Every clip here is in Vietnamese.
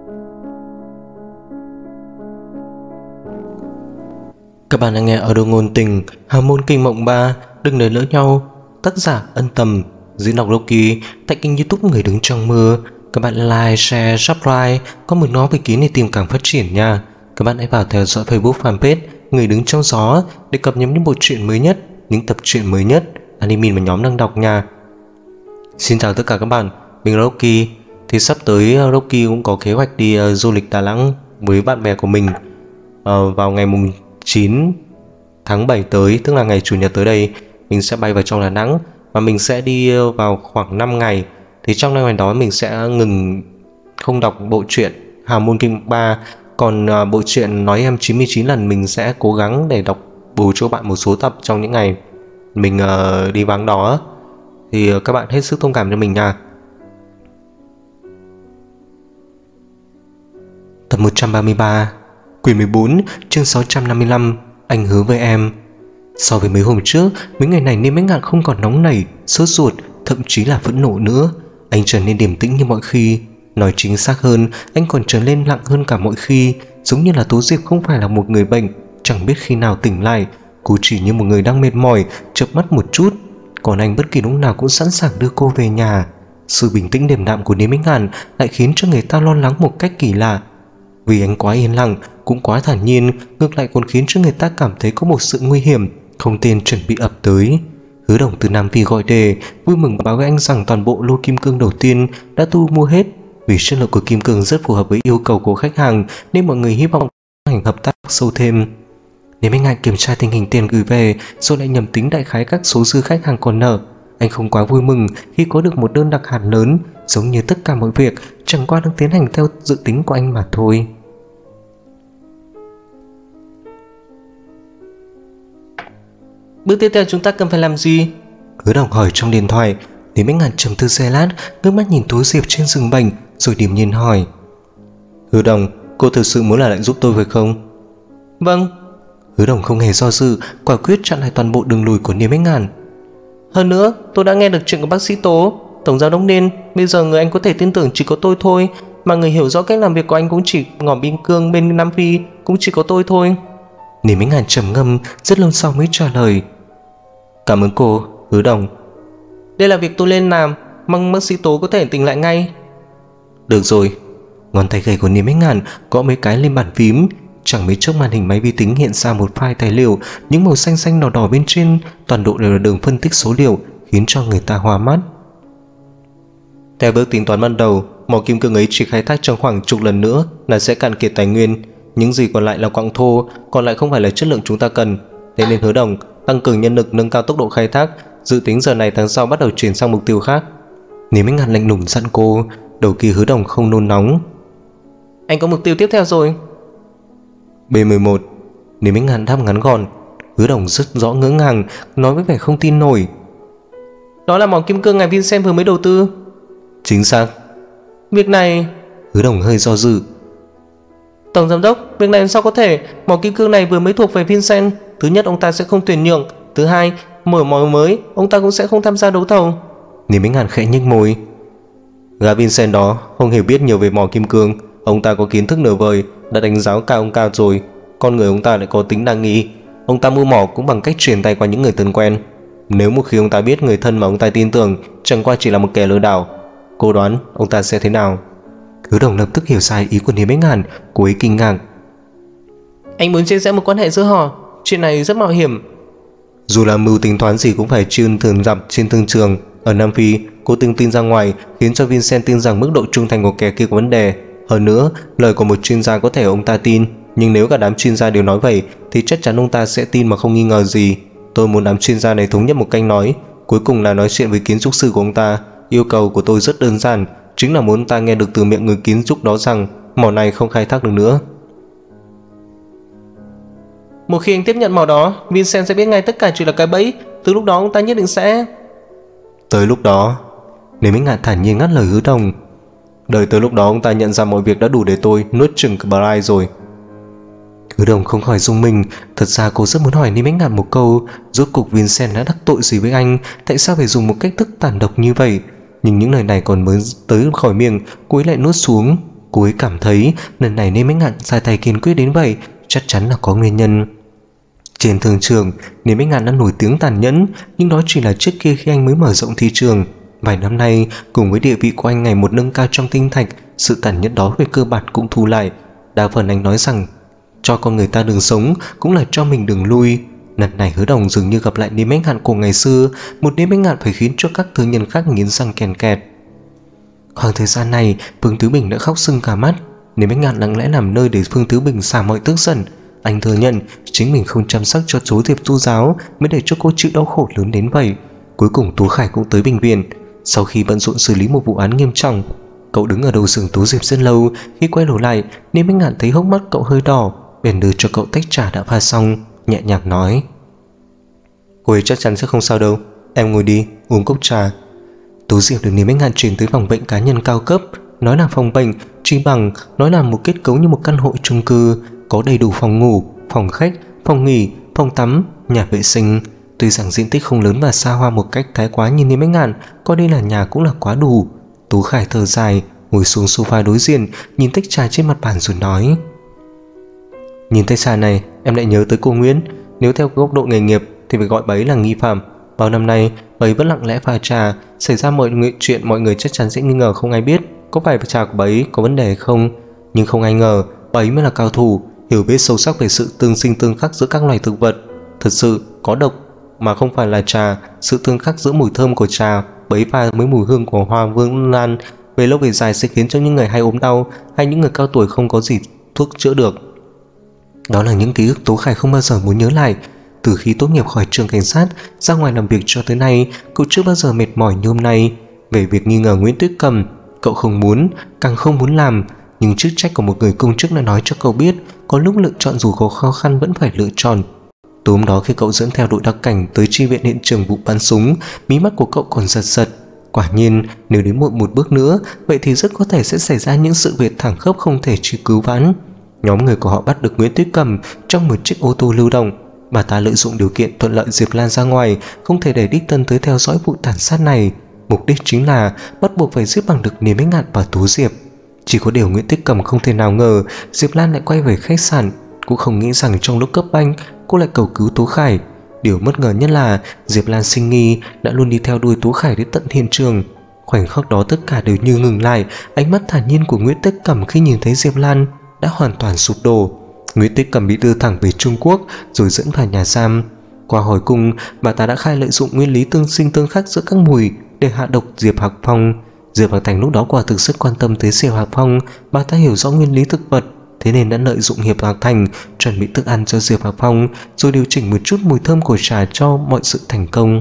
Các bạn đang nghe audio ngôn tình Hào môn kinh mộng 3 Đừng để lỡ nhau. Tác giả Ân Tầm. Diễn đọc Loki. Tại kênh YouTube Người Đứng Trong Mưa. Các bạn like, share, subscribe. Có một nó về kiến để tìm càng phát triển nha. Các bạn hãy vào theo dõi Facebook fanpage Người Đứng Trong Gió để cập nhật những bộ truyện mới nhất, những tập truyện mới nhất anime mà nhóm đang đọc nha. Xin chào tất cả các bạn, mình là Loki. Thì sắp tới Loki cũng có kế hoạch đi du lịch Đà Nẵng với bạn bè của mình vào ngày 9 tháng 7 tới, tức là ngày Chủ nhật tới đây. Mình sẽ bay vào trong Đà Nẵng và mình sẽ đi vào khoảng 5 ngày. Thì trong 5 ngày đó mình sẽ ngừng không đọc bộ truyện Hào Môn Kinh 3. Còn bộ truyện Nói Em 99 lần mình sẽ cố gắng để đọc bù cho bạn một số tập trong những ngày mình đi vắng đó. Thì các bạn hết sức thông cảm cho mình nha. Tập 133 Quyển 14 chương 655 Anh hứa với em. So với mấy hôm trước, mấy ngày này Niêm Bách Ngạn không còn nóng nảy, sốt ruột, thậm chí là phẫn nộ nữa. Anh trở nên điềm tĩnh như mọi khi. Nói chính xác hơn, anh còn trở nên lặng hơn cả mọi khi. Giống như là Tố Diệp không phải là một người bệnh, chẳng biết khi nào tỉnh lại. Cô chỉ như một người đang mệt mỏi, chợp mắt một chút. Còn anh bất kỳ lúc nào cũng sẵn sàng đưa cô về nhà. Sự bình tĩnh điềm đạm của Niêm Bách Ngạn lại khiến cho người ta lo lắng một cách kỳ lạ. Vì anh quá yên lặng, cũng quá thản nhiên, ngược lại còn khiến cho người ta cảm thấy có một sự nguy hiểm không tên chuẩn bị ập tới. Hứa Đồng từ Nam Phi gọi đề, vui mừng báo với anh rằng toàn bộ lô kim cương đầu tiên đã thu mua hết. Vì chất lượng của kim cương rất phù hợp với yêu cầu của khách hàng nên mọi người hy vọng hành hợp tác sâu thêm. Nếu anh Ngạn kiểm tra tình hình tiền gửi về rồi lại nhầm tính đại khái các số dư khách hàng còn nợ, anh không quá vui mừng khi có được một đơn đặt hàng lớn. Giống như tất cả mọi việc chẳng qua đang tiến hành theo dự tính của anh mà thôi. Bước tiếp theo chúng ta cần phải làm gì? Hứa Đồng hỏi trong điện thoại. Nếu Bách Ngạn trầm tư giây lát, ngước mắt nhìn Tố Diệp trên giường bệnh rồi điềm nhiên hỏi: Hứa Đồng, cô thực sự muốn là lại giúp tôi phải không? Vâng. Hứa Đồng không hề do dự, quả quyết chặn lại toàn bộ đường lùi của Niêm Bách Ngạn. Hơn nữa, tôi đã nghe được chuyện của bác sĩ Tố, tổng giám đốc Nên. Bây giờ người anh có thể tin tưởng chỉ có tôi thôi, mà người hiểu rõ cách làm việc của anh cũng chỉ ngỏ biên cương bên Nam Phi cũng chỉ có tôi thôi. Niêm Bách Ngạn trầm ngâm, rất lâu sau mới trả lời: Cảm ơn cô, Hứa Đồng. Đây là việc tôi nên làm, mong bác sĩ Tố có thể tỉnh lại ngay. Được rồi. Ngón tay gầy của Niêm Bách Ngạn gõ mấy cái lên bàn phím. Chẳng mấy chốc màn hình máy vi tính hiện ra một file tài liệu, những màu xanh xanh đỏ đỏ bên trên, toàn bộ đều là đường phân tích số liệu, khiến cho người ta hoa mắt. Theo bước tính toán ban đầu, mỏ kim cương ấy chỉ khai thác trong khoảng chục lần nữa là sẽ cạn kiệt tài nguyên. Những gì còn lại là quặng thô, còn lại không phải là chất lượng chúng ta cần. Thế nên Hứa Đồng tăng cường nhân lực, nâng cao tốc độ khai thác, dự tính giờ này tháng sau bắt đầu chuyển sang mục tiêu khác. Niêm Bách Ngạn lạnh lùng dặn cô. Đầu kia Hứa Đồng không nôn nóng. Anh có mục tiêu tiếp theo rồi. B11. Niêm Bách Ngạn đáp ngắn gọn. Hứa Đồng rất rõ ngỡ ngàng, nói với vẻ không tin nổi. Đó là mỏ kim cương ngài Vincent vừa mới đầu tư. Chính xác. Việc này... Hứa Đồng hơi do dự. Tổng giám đốc, việc này sao có thể? Mỏ kim cương này vừa mới thuộc về Vincent. Thứ nhất, ông ta sẽ không tuyển nhượng. Thứ hai, mở mỏ mới, ông ta cũng sẽ không tham gia đấu thầu. Niêm Bách Ngạn khẽ nhếch môi. Gã Vincent đó không hề biết nhiều về mỏ kim cương. Ông ta có kiến thức nửa vời, đã đánh giá cao ông cao rồi. Con người ông ta lại có tính đa nghi. Ông ta mua mỏ cũng bằng cách truyền tay qua những người thân quen. Nếu một khi ông ta biết người thân mà ông ta tin tưởng chẳng qua chỉ là một kẻ lừa đảo, cô đoán ông ta sẽ thế nào? Hứa Đồng lập tức hiểu sai ý của Niêm Bách Ngạn, cô ấy kinh ngạc. Anh muốn chia sẻ một quan hệ giữa họ, chuyện này rất mạo hiểm. Dù làm mưu tính toán gì cũng phải chuyên thường gặp trên thương trường. Ở Nam Phi, cô từng tin ra ngoài khiến cho Vincent tin rằng mức độ trung thành của kẻ kia có vấn đề. Hơn nữa, lời của một chuyên gia có thể ông ta tin, nhưng nếu cả đám chuyên gia đều nói vậy thì chắc chắn ông ta sẽ tin mà không nghi ngờ gì. Tôi muốn đám chuyên gia này thống nhất một cách nói, cuối cùng là nói chuyện với kiến trúc sư của ông ta. Yêu cầu của tôi rất đơn giản, chính là muốn ông ta nghe được từ miệng người kiến trúc đó rằng mỏ này không khai thác được nữa. Một khi anh tiếp nhận mỏ đó, Vincent sẽ biết ngay tất cả chỉ là cái bẫy. Từ lúc đó ông ta nhất định sẽ... Tới lúc đó... Nếu Minh Ngạn thản nhiên ngắt lời Hứa Đồng. Đợi tới lúc đó ông ta nhận ra mọi việc đã đủ để tôi nuốt chửng Brian rồi. Hứa Đồng không khỏi rung mình. Thật ra cô rất muốn hỏi Niêm Bách Ngạn một câu, rốt cuộc Vincent đã đắc tội gì với anh, tại sao phải dùng một cách thức tàn độc như vậy. Nhưng những lời này còn mới tới khỏi miệng, cô ấy lại nuốt xuống. Cô ấy cảm thấy lần này Niêm Bách Ngạn ra tay kiên quyết đến vậy chắc chắn là có nguyên nhân. Trên thương trường, Niêm Bách Ngạn đã nổi tiếng tàn nhẫn, nhưng đó chỉ là trước kia khi anh mới mở rộng thị trường. Vài năm nay, cùng với địa vị của anh ngày một nâng cao trong tinh thạch, sự tàn nhẫn đó về cơ bản cũng thu lại. Đa phần anh nói rằng cho con người ta đường sống cũng là cho mình đường lui. Lần này Hứa Đồng dường như gặp lại Niêm Bách Ngạn của ngày xưa, một Niêm Bách Ngạn phải khiến cho các thương nhân khác nghiến răng kèn kẹt. Khoảng thời gian này, Phương Tứ Bình đã khóc sưng cả mắt. Niêm Bách Ngạn lặng lẽ làm nơi để Phương Tứ Bình xả mọi tức giận. Anh thừa nhận chính mình không chăm sóc cho Tố Diệp tu giáo mới để cho cô chịu đau khổ lớn đến vậy. Cuối cùng Tú Khải cũng tới bệnh viện. Sau khi bận rộn xử lý một vụ án nghiêm trọng, cậu đứng ở đầu giường Tố Diệp rất lâu. Khi quay đầu lại, Niêm Bách Ngạn thấy hốc mắt cậu hơi đỏ, bèn đưa cho cậu tách trà đã pha xong, nhẹ nhàng nói: "Cô ấy chắc chắn sẽ không sao đâu, em ngồi đi, uống cốc trà." Tố Diệp được Niêm Bách Ngạn chuyển tới phòng bệnh cá nhân cao cấp. Nói là phòng bệnh, chỉ bằng nói là một kết cấu như một căn hộ chung cư, có đầy đủ phòng ngủ, phòng khách, phòng nghỉ, phòng tắm, nhà vệ sinh. Tuy rằng diện tích không lớn và xa hoa một cách thái quá như Niêm Bách Ngạn, coi đây là nhà cũng là quá đủ. Tú Khải thở dài, ngồi xuống sofa đối diện, nhìn tách trà trên mặt bàn rồi nói: "Nhìn tách trà này, em lại nhớ tới cô Nguyễn. Nếu theo góc độ nghề nghiệp thì phải gọi bà ấy là nghi phạm. Bao năm nay, bà ấy vẫn lặng lẽ pha trà, xảy ra mọi chuyện mọi người chắc chắn sẽ nghi ngờ không ai biết có phải trà của bà ấy có vấn đề hay không. Nhưng không ai ngờ bà ấy mới là cao thủ, hiểu biết sâu sắc về sự tương sinh tương khắc giữa các loài thực vật. Thật sự có độc mà không phải là trà, sự tương khắc giữa mùi thơm của trà bấy pha với mùi hương của hoa vương lan về lâu về dài sẽ khiến cho những người hay ốm đau hay những người cao tuổi không có gì thuốc chữa được." Đó là những ký ức Tố Khải không bao giờ muốn nhớ lại. Từ khi tốt nghiệp khỏi trường cảnh sát ra ngoài làm việc cho tới nay, cậu chưa bao giờ mệt mỏi như hôm nay. Về việc nghi ngờ Nguyễn Tuyết Cầm, cậu không muốn, càng không muốn làm, nhưng chức trách của một người công chức đã nói cho cậu biết có lúc lựa chọn dù có khó khăn vẫn phải lựa chọn. Tối hôm đó khi cậu dẫn theo đội đặc cảnh tới chi viện hiện trường vụ bắn súng, mí mắt của cậu còn giật giật. Quả nhiên, nếu đến muộn một bước nữa, vậy thì rất có thể sẽ xảy ra những sự việc thảm khốc không thể cứu vãn. Nhóm người của họ bắt được Nguyễn Tuyết Cầm trong một chiếc ô tô lưu động. Bà ta lợi dụng điều kiện thuận lợi Diệp Lan ra ngoài, không thể để đích thân tới theo dõi vụ tàn sát này. Mục đích chính là bắt buộc phải giết bằng được Niêm Bách Ngạn và Tú Diệp. Chỉ có điều Nguyễn Tuyết Cầm không thể nào ngờ Diệp Lan lại quay về khách sạn, cũng không nghĩ rằng trong lúc cấp bách cô lại cầu cứu Tú Khải. Điều bất ngờ nhất là Diệp Lan sinh nghi đã luôn đi theo đuôi Tú Khải đến tận hiện trường. Khoảnh khắc đó tất cả đều như ngừng lại. Ánh mắt thản nhiên của Nguyễn Tuyết Cầm khi nhìn thấy Diệp Lan đã hoàn toàn sụp đổ. Nguyễn Tuyết Cầm bị đưa thẳng về Trung Quốc rồi dẫn vào nhà giam. Qua hỏi cung, bà ta đã khai lợi dụng nguyên lý tương sinh tương khắc giữa các mùi để hạ độc Diệp Hạc Phong. Diệp Hạc Thành lúc đó quả thực rất quan tâm tới Diệp Hạc Phong. Bà ta hiểu rõ nguyên lý thực vật, thế nên đã lợi dụng Diệp Hạc Thành chuẩn bị thức ăn cho Diệp Hạc Phong, rồi điều chỉnh một chút mùi thơm của trà cho mọi sự thành công.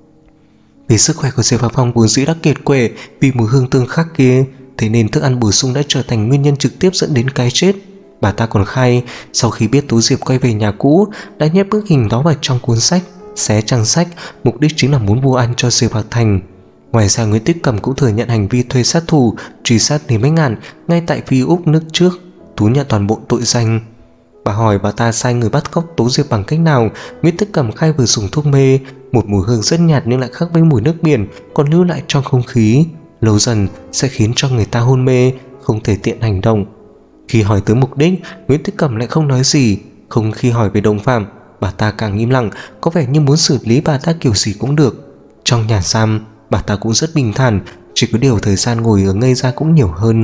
Vì sức khỏe của Diệp Hạc Phong vốn dĩ đã kiệt quệ vì mùi hương tương khắc kia, thế nên thức ăn bổ sung đã trở thành nguyên nhân trực tiếp dẫn đến cái chết. Bà ta còn khai sau khi biết Tú Diệp quay về nhà cũ đã nhét bức hình đó vào trong cuốn sách, xé trang sách, mục đích chính là muốn vu oan cho Diệp Hạc Thành. Ngoài ra Nguyễn Tuyết Cầm cũng thừa nhận hành vi thuê sát thủ truy sát Niêm Bách Ngạn ngay tại Phi Úc nước trước, thú nhận toàn bộ tội danh. Bà hỏi bà ta sai người bắt cóc Tú Diệp bằng cách nào. Nguyễn Tuyết Cầm khai vừa dùng thuốc mê, một mùi hương rất nhạt nhưng lại khác với mùi nước biển còn lưu lại trong không khí, lâu dần sẽ khiến cho người ta hôn mê, không thể tiện hành động. Khi hỏi tới mục đích, Nguyễn Tuyết Cầm lại không nói gì. Không khi hỏi về đồng phạm, bà ta càng im lặng, có vẻ như muốn xử lý bà ta kiểu gì cũng được. Trong nhà giam, bà ta cũng rất bình thản, chỉ có điều thời gian ngồi ở ngây ra cũng nhiều hơn.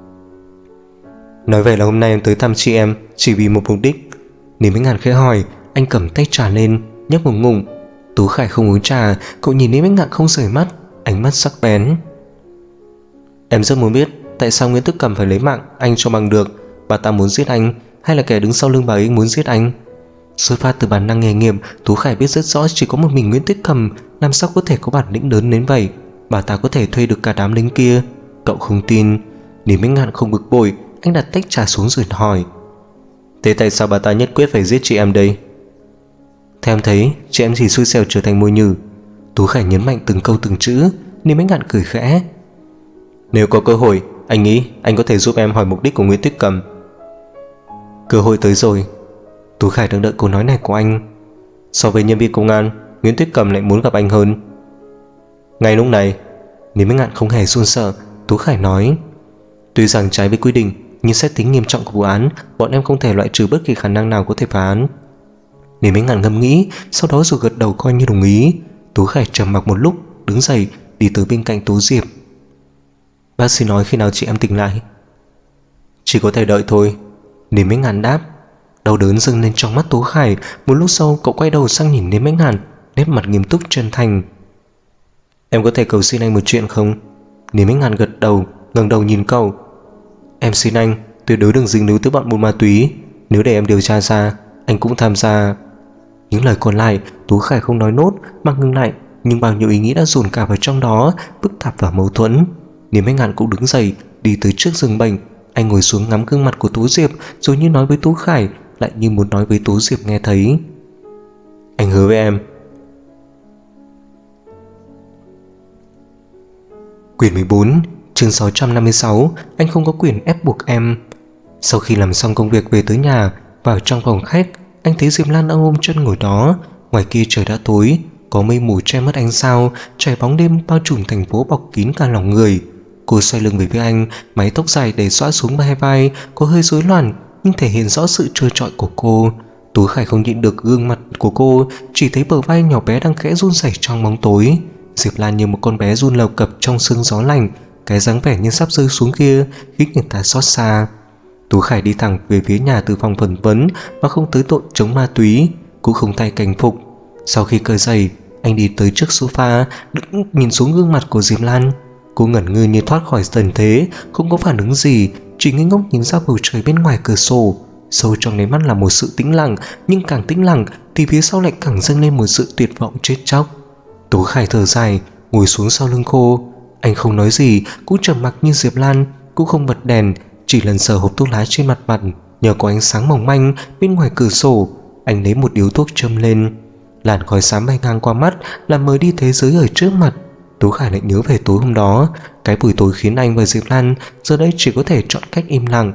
Nói vậy là hôm nay em tới thăm chị em chỉ vì một mục đích? Niêm Bách Ngạn khẽ hỏi. Anh cầm tách trà lên, nhấp một ngụm. Tú Khải không uống trà, cậu nhìn Niêm Bách Ngạn không rời mắt, ánh mắt sắc bén. Em rất muốn biết tại sao Nguyễn Tuyết Cầm phải lấy mạng anh cho bằng được. Bà ta muốn giết anh hay là kẻ đứng sau lưng bà ấy muốn giết anh? Xuất phát từ bản năng nghề nghiệp, Tú Khải biết rất rõ chỉ có một mình Nguyễn Tuyết Cầm làm sao có thể có bản lĩnh lớn đến vậy. Bà ta có thể thuê được cả đám lính kia. Cậu không tin. Niêm Bách Ngạn không bực bội, anh đặt tách trà xuống rồi hỏi. Thế tại sao bà ta nhất quyết phải giết chị em đây? Theo em thấy chị em chỉ xui xẻo trở thành mồi nhử. Tú Khải nhấn mạnh từng câu từng chữ. Niêm Bách Ngạn cười khẽ. Nếu có cơ hội, anh nghĩ anh có thể giúp em hỏi mục đích của Nguyễn Tuyết Cầm. Cơ hội tới rồi. Tú Khải đang đợi câu nói này của anh. So với nhân viên công an, Nguyễn Tuyết Cầm lại muốn gặp anh hơn. Ngay lúc này, Niêm Bách Ngạn không hề run sợ. Tú Khải nói. Tuy rằng trái với quy định, nhưng xét tính nghiêm trọng của vụ án, bọn em không thể loại trừ bất kỳ khả năng nào có thể phá án. Lý Minh Ngạn ngẫm nghĩ, sau đó rồi gật đầu coi như đồng ý. Tú Khải trầm mặc một lúc, đứng dậy đi tới bên cạnh Tú Diệp. Bác sĩ nói khi nào chị em tỉnh lại? Chỉ có thể đợi thôi, Lý Minh Ngạn đáp. Đau đớn dâng lên trong mắt Tú Khải. Một lúc sau cậu quay đầu sang nhìn Lý Minh Ngạn, nét mặt nghiêm túc chân thành. Em có thể cầu xin anh một chuyện không? Lý Minh Ngạn gật đầu, ngẩng đầu nhìn cậu. Em xin anh tuyệt đối đừng dính líu tới bọn buôn ma túy. Nếu để em điều tra ra, anh cũng tham gia. Những lời còn lại Tú Khải không nói nốt mà ngừng lại, nhưng bao nhiêu ý nghĩ đã dồn cả vào trong đó, phức tạp và mâu thuẫn. Lý Minh Ngạn cũng đứng dậy đi tới trước giường bệnh. Anh ngồi xuống ngắm gương mặt của Tú Diệp, rồi như nói với Tú Khải, lại như muốn nói với Tú Diệp nghe thấy. Anh hứa với em. Quyển 14, chương 656. Anh không có quyền ép buộc em. Sau khi làm xong công việc về tới nhà, vào trong phòng khách, anh thấy Diệp Lan đang ôm chân ngồi đó. Ngoài kia trời đã tối, có mây mù che mất ánh sao, trời bóng đêm bao trùm thành phố bọc kín cả lòng người. Cô xoay lưng về phía anh, mái tóc dài để xõa xuống hai vai, có hơi rối loạn nhưng thể hiện rõ sự trơ trọi của cô. Tú Khải không nhịn được gương mặt của cô, chỉ thấy bờ vai nhỏ bé đang khẽ run rẩy trong bóng tối. Diệp Lan như một con bé run lẩu cập trong sương gió lạnh, cái dáng vẻ như sắp rơi xuống kia khiến người ta xót xa. Tú Khải đi thẳng về phía nhà từ phòng phỏng vấn và không tới tội chống ma túy, cũng không thay cảnh phục. Sau khi cởi giày, anh đi tới trước sofa, đứng nhìn xuống gương mặt của Diệp Lan. Cô ngẩn ngơ như thoát khỏi tần thế, không có phản ứng gì, chỉ ngây ngốc nhìn ra bầu trời bên ngoài cửa sổ. Sâu trong đáy mắt là một sự tĩnh lặng, nhưng càng tĩnh lặng thì phía sau lại càng dâng lên một sự tuyệt vọng chết chóc. Tú Khải thở dài, ngồi xuống sau lưng cô. Anh không nói gì, cũng trầm mặc như Diệp Lan, cũng không bật đèn, chỉ lần sờ hộp thuốc lá trên mặt bàn. Nhờ có ánh sáng mỏng manh bên ngoài cửa sổ, anh lấy một điếu thuốc châm lên. Làn khói xám bay ngang qua mắt làm mờ đi thế giới ở trước mặt. Tú Khải lại nhớ về tối hôm đó, cái buổi tối khiến anh và Diệp Lan giờ đây chỉ có thể chọn cách im lặng.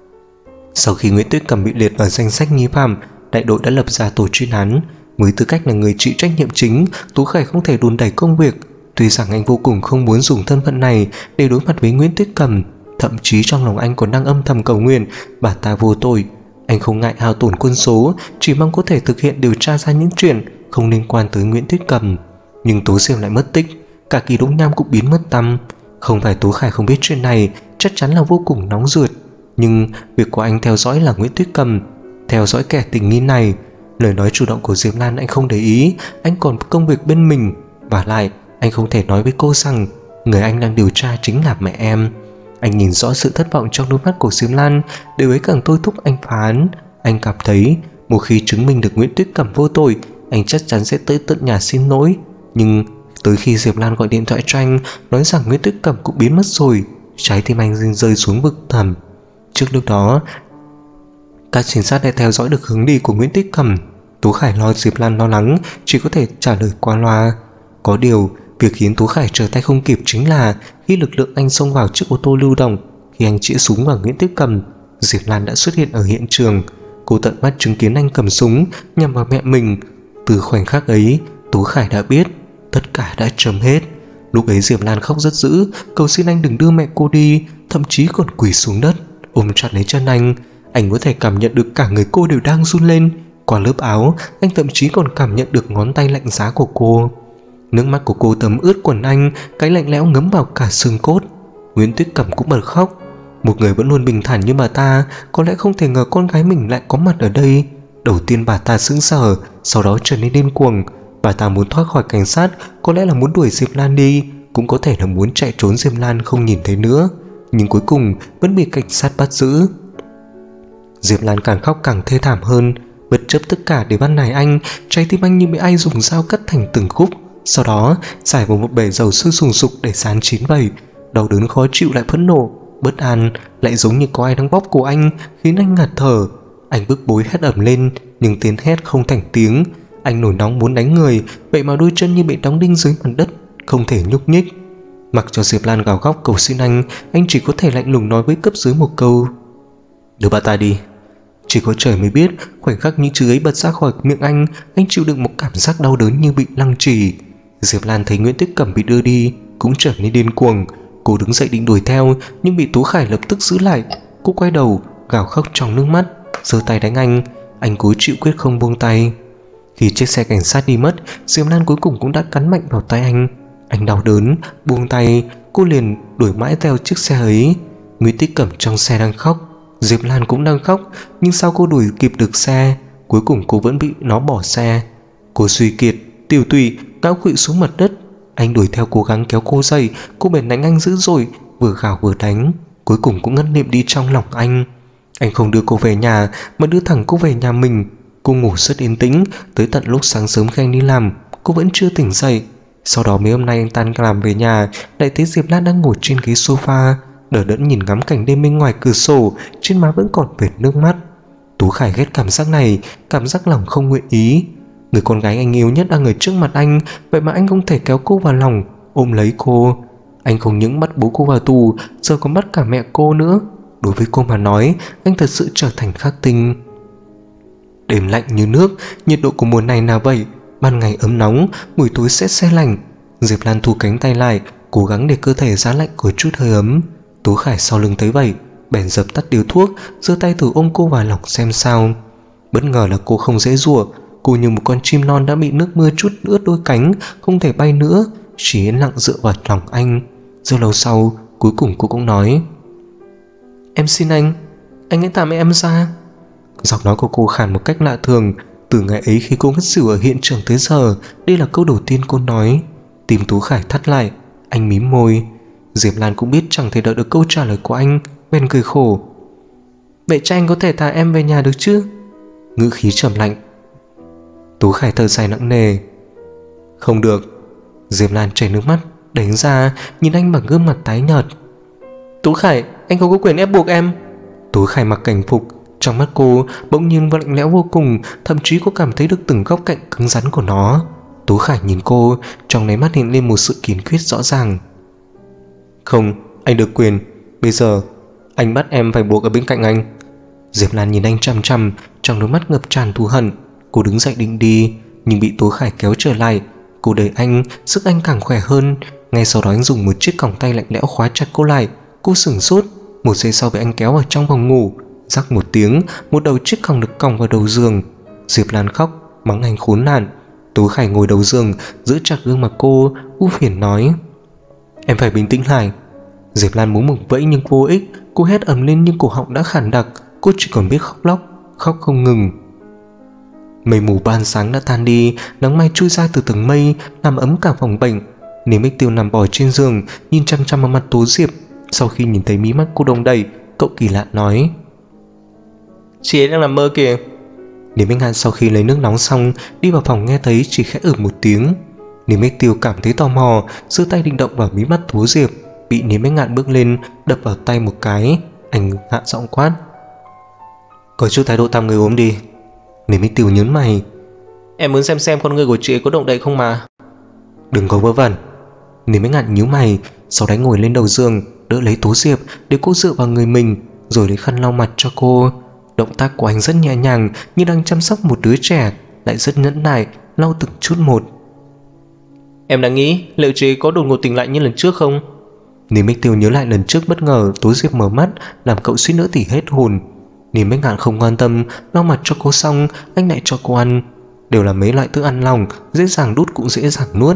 Sau khi Nguyễn Tuyết Cầm bị liệt ở danh sách nghi phạm, đại đội đã lập ra tổ chuyên án. Với tư cách là người chịu trách nhiệm chính, Tú Khải không thể đùn đẩy công việc. Tuy rằng anh vô cùng không muốn dùng thân phận này để đối mặt với Nguyễn Tuyết Cầm, thậm chí trong lòng anh còn đang âm thầm cầu nguyện bà ta vô tội. Anh không ngại hao tổn quân số, chỉ mong có thể thực hiện điều tra ra những chuyện không liên quan tới Nguyễn Tuyết Cầm. Nhưng Tố Diệp lại mất tích, cả Kỳ Đông Nham cũng biến mất tăm. Không phải Tú Khải không biết chuyện này, chắc chắn là vô cùng nóng ruột. Nhưng việc của anh theo dõi là Nguyễn Tuyết Cầm, theo dõi kẻ tình nghi này. Lời nói chủ động của Diệp Lan anh không để ý, anh còn công việc bên mình. Và lại anh không thể nói với cô rằng người anh đang điều tra chính là mẹ em. Anh nhìn rõ sự thất vọng trong đôi mắt của Diệp Lan, điều ấy càng thôi thúc anh phá án. Anh cảm thấy một khi chứng minh được Nguyễn Tuyết Cầm vô tội, anh chắc chắn sẽ tới tận nhà xin lỗi. Nhưng tới khi Diệp Lan gọi điện thoại cho anh nói rằng Nguyễn Tuyết Cầm cũng biến mất rồi, trái tim anh rơi xuống vực thẳm. Trước lúc đó, các trinh sát đã theo dõi được hướng đi của Nguyễn Tuyết Cầm. Tú Khải lo Diệp Lan lo lắng, chỉ có thể trả lời qua loa. Có điều, việc khiến Tú Khải trở tay không kịp chính là khi lực lượng anh xông vào chiếc ô tô lưu động. Khi anh chĩa súng vào Nguyễn Tuyết Cầm, Diệp Lan đã xuất hiện ở hiện trường. Cô tận mắt chứng kiến anh cầm súng nhằm vào mẹ mình. Từ khoảnh khắc ấy, Tú Khải đã biết tất cả đã chấm hết. Lúc ấy Diệp Lan khóc rất dữ, cầu xin anh đừng đưa mẹ cô đi, thậm chí còn quỳ xuống đất ôm chặt lấy chân anh. Anh có thể cảm nhận được cả người cô đều đang run lên. Qua lớp áo, anh thậm chí còn cảm nhận được ngón tay lạnh giá của cô. Nước mắt của cô thấm ướt quần anh, cái lạnh lẽo ngấm vào cả xương cốt. Nguyễn Tuyết Cầm cũng bật khóc. Một người vẫn luôn bình thản như bà ta có lẽ không thể ngờ con gái mình lại có mặt ở đây. Đầu tiên bà ta sững sờ, sau đó trở nên điên cuồng. Bà ta muốn thoát khỏi cảnh sát, có lẽ là muốn đuổi Diệp Lan đi, cũng có thể là muốn chạy trốn Diệp Lan không nhìn thấy nữa. Nhưng cuối cùng vẫn bị cảnh sát bắt giữ. Diệp Lan càng khóc càng thê thảm hơn. Bất chấp tất cả để ban nài anh, trái tim anh như bị ai dùng dao cắt thành từng khúc, sau đó giải vào một bể dầu sôi sùng sục để rán chín vầy. Đau đớn khó chịu lại phẫn nộ, bất an, lại giống như có ai đang bóp cổ anh, khiến anh ngạt thở. Anh bức bối hét ẩm lên, nhưng tiếng hét không thành tiếng. Anh nổi nóng muốn đánh người, vậy mà đôi chân như bị đóng đinh dưới mặt đất, không thể nhúc nhích. Mặc cho Diệp Lan gào khóc cầu xin anh chỉ có thể lạnh lùng nói với cấp dưới một câu: đưa bà ta đi. Chỉ có trời mới biết, khoảnh khắc những chữ ấy bật ra khỏi miệng anh chịu đựng một cảm giác đau đớn như bị lăng trì. Diệp Lan thấy Nguyễn Tuyết Cầm bị đưa đi cũng trở nên điên cuồng. Cô đứng dậy định đuổi theo nhưng bị Tú Khải lập tức giữ lại. Cô quay đầu gào khóc trong nước mắt, giơ tay đánh anh. Anh cố chịu quyết không buông tay. Khi chiếc xe cảnh sát đi mất, Diệp Lan cuối cùng cũng đã cắn mạnh vào tay anh. Anh đau đớn buông tay, cô liền đuổi mãi theo chiếc xe ấy. Nguyễn Tích Cẩm trong xe đang khóc, Diệp Lan cũng đang khóc, nhưng sao cô đuổi kịp được xe? Cuối cùng cô vẫn bị nó bỏ xe. Cô suy kiệt, tiểu tụy, ngã quỵ xuống mặt đất. Anh đuổi theo cố gắng kéo cô dậy, cô bèn đánh anh dữ dội, vừa gào vừa đánh. Cuối cùng cũng ngất lịm đi trong lòng anh. Anh không đưa cô về nhà mà đưa thẳng cô về nhà mình. Cô ngủ rất yên tĩnh, tới tận lúc sáng sớm khi anh đi làm, cô vẫn chưa tỉnh dậy. Sau đó mấy hôm nay anh tan làm về nhà, lại thấy Diệp Lan đang ngồi trên ghế sofa, đờ đẫn nhìn ngắm cảnh đêm bên ngoài cửa sổ, trên má vẫn còn vệt nước mắt. Tú Khải ghét cảm giác này, cảm giác lòng không nguyện ý. Người con gái anh yêu nhất đang ở trước mặt anh, vậy mà anh không thể kéo cô vào lòng, ôm lấy cô. Anh không những bắt bố cô vào tù, giờ còn bắt cả mẹ cô nữa. Đối với cô mà nói, anh thật sự trở thành khắc tinh. Đêm lạnh như nước, nhiệt độ của mùa này là vậy, ban ngày ấm nóng, buổi tối sẽ se lạnh. Diệp Lan thu cánh tay lại, cố gắng để cơ thể giá lạnh có chút hơi ấm. Tú Khải sau lưng thấy vậy, bèn dập tắt điếu thuốc, giơ tay thử ôm cô vào lòng xem sao. Bất ngờ là cô không dễ dụa, cô như một con chim non đã bị nước mưa trút ướt đôi cánh, không thể bay nữa, chỉ yên lặng dựa vào lòng anh. Rất lâu sau, cuối cùng cô cũng nói: "Em xin anh hãy thả mẹ em ra." Giọng nói của cô khàn một cách lạ thường. Từ ngày ấy khi cô ngất xỉu ở hiện trường tới giờ, đây là câu đầu tiên cô nói. Tim Tú Khải thắt lại, anh mím môi. Diệp Lan cũng biết chẳng thể đợi được câu trả lời của anh, bèn cười khổ: "Vậy cha anh có thể thả em về nhà được chứ?" Ngữ khí trầm lạnh. Tú Khải thở dài nặng nề: "Không được." Diệp Lan chảy nước mắt, đánh ra, nhìn anh bằng gương mặt tái nhợt. "Tú Khải, anh không có quyền ép buộc em." Tú Khải mặc cảnh phục, trong mắt cô bỗng nhiên lạnh lẽo vô cùng, thậm chí cô cảm thấy được từng góc cạnh cứng rắn của nó. Tú Khải nhìn cô, trong đáy mắt hiện lên một sự kiên quyết rõ ràng. "Không, anh được quyền. Bây giờ anh bắt em phải buộc ở bên cạnh anh." Diệp Lan nhìn anh chằm chằm, trong đôi mắt ngập tràn thù hận. Cô đứng dậy định đi, nhưng bị Tú Khải kéo trở lại. Cô đẩy anh, sức anh càng khỏe hơn. Ngay sau đó anh dùng một chiếc còng tay lạnh lẽo khóa chặt cô lại. Cô sửng sốt. Một giây sau bị anh kéo vào trong phòng ngủ. Rắc một tiếng, một đầu chiếc còng được còng vào đầu giường. Diệp Lan khóc, mắng anh khốn nạn. Tú Khải ngồi đầu giường, giữ chặt gương mặt cô, u phiền nói: "Em phải bình tĩnh lại." Diệp Lan muốn vùng vẫy nhưng vô ích. Cô hét ầm lên nhưng cổ họng đã khản đặc. Cô chỉ còn biết khóc lóc, khóc không ngừng. Mây mù ban sáng đã tan đi, nắng mai chui ra từ tầng mây, làm ấm cả phòng bệnh. Niềm Ích Tiêu nằm bò trên giường, nhìn chăm chăm vào mặt Tố Diệp. Sau khi nhìn thấy mí mắt cô đông đầy, cậu kỳ lạ nói: "Chị ấy đang nằm mơ kìa." Niềm Ích Hạn sau khi lấy nước nóng xong, đi vào phòng nghe thấy chỉ khẽ một tiếng. Niềm Ích Tiêu cảm thấy tò mò, giơ tay định động vào mí mắt Tố Diệp, bị Niềm Ích Hạn bước lên đập vào tay một cái. Anh hạ giọng quát: "Có chút thái độ thăm người ốm đi." Niềm Ích Tiêu nhớn mày: "Em muốn xem con người của chị ấy có động đậy không mà." "Đừng có vớ vẩn." Niềm Ích Hạn nhíu mày, sau đó ngồi lên đầu giường, đỡ lấy Tố Diệp để cô dựa vào người mình, rồi lấy khăn lau mặt cho cô. Động tác của anh rất nhẹ nhàng, như đang chăm sóc một đứa trẻ, lại rất nhẫn nại, lau từng chút một. "Em đang nghĩ liệu chị ấy có đột ngột tỉnh lại như lần trước không?" Niềm Ích Tiêu nhớ lại lần trước bất ngờ Tố Diệp mở mắt, làm cậu suýt nữa thì hết hồn. Niềm Ích Hạn không quan tâm, lau mặt cho cô xong, anh lại cho cô ăn. Đều là mấy loại thức ăn lỏng, dễ dàng đút cũng dễ dàng nuốt.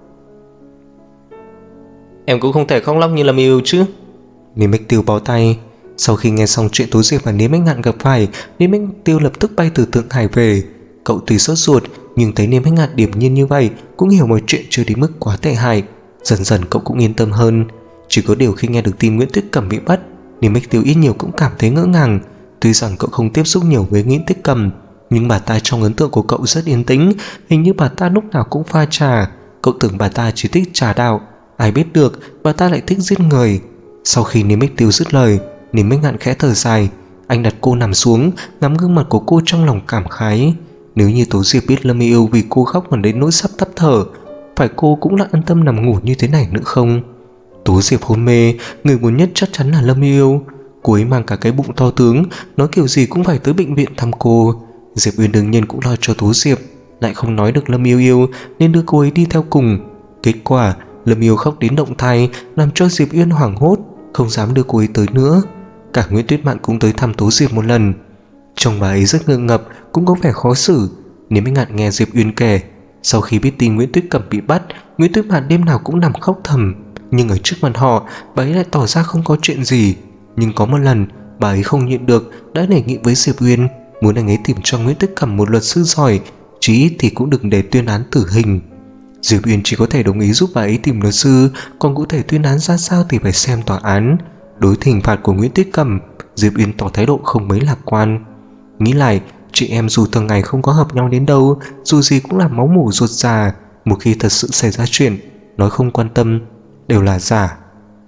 "Em cũng không thể khóc lóc như là yêu chứ." Niềm Ích Tiêu bó tay. Sau khi nghe xong chuyện Tố Diệp và Niềm Ích Hạn gặp phải, Niềm Ích Tiêu lập tức bay từ Thượng Hải về. Cậu tuy sốt ruột, nhưng thấy Niềm Ích Hạn điềm nhiên như vậy, cũng hiểu mọi chuyện chưa đến mức quá tệ hại. Dần dần cậu cũng yên tâm hơn. Chỉ có điều khi nghe được tin Nguyễn Tích Cẩm bị bắt, Niềm Ích Tiêu ít nhiều cũng cảm thấy ngỡ ngàng. Tuy rằng cậu không tiếp xúc nhiều với Nguyễn Tích Cẩm, nhưng bà ta trong ấn tượng của cậu rất yên tĩnh. Hình như bà ta lúc nào cũng pha trà. Cậu tưởng bà ta chỉ thích trà đạo, ai biết được bà ta lại thích giết người. Sau khi Niềm Ích Tiêu dứt lời, Niềm Ích Hạn khẽ thở dài. Anh đặt cô nằm xuống, ngắm gương mặt của cô trong lòng cảm khái. Nếu như Tố Diệp biết Lâm Yêu vì cô khóc còn đến nỗi sắp tắt thở, phải cô cũng là an tâm nằm ngủ như thế này nữa không? Tố Diệp hôn mê, người buồn nhất chắc chắn là Lâm Yêu. Cô ấy mang cả cái bụng to tướng, nói kiểu gì cũng phải tới bệnh viện thăm cô. Diệp Uyên đương nhiên cũng lo cho Tố Diệp, lại không nói được Lâm Yêu nên đưa cô ấy đi theo cùng. Kết quả Lâm Yêu khóc đến động thai, làm cho Diệp Uyên hoảng hốt, không dám đưa cô ấy tới nữa. Cả Nguyễn Tuyết Mạn cũng tới thăm Tố Diệp một lần. Trông bà ấy rất ngượng ngập, cũng có vẻ khó xử. Nếu mới ngạn nghe Diệp Uyên kể, sau khi biết tin Nguyễn Tuyết Cẩm bị bắt, Nguyễn Tuyết Mạn đêm nào cũng nằm khóc thầm. Nhưng ở trước mặt họ, bà ấy lại tỏ ra không có chuyện gì. Nhưng có một lần, bà ấy không nhịn được, đã đề nghị với Diệp Uyên muốn anh ấy tìm cho Nguyễn Tuyết Cẩm một luật sư giỏi, chí ít thì cũng đừng để tuyên án tử hình. Diệp Uyên chỉ có thể đồng ý giúp bà ấy tìm luật sư, còn cụ thể tuyên án ra sao thì phải xem tòa án. Đối với hình phạt của Nguyễn Tuyết Cẩm, Diệp Uyên tỏ thái độ không mấy lạc quan. Nghĩ lại, chị em dù thường ngày không có hợp nhau đến đâu, dù gì cũng là máu mủ ruột già. Một khi thật sự xảy ra chuyện, nói không quan tâm đều là giả.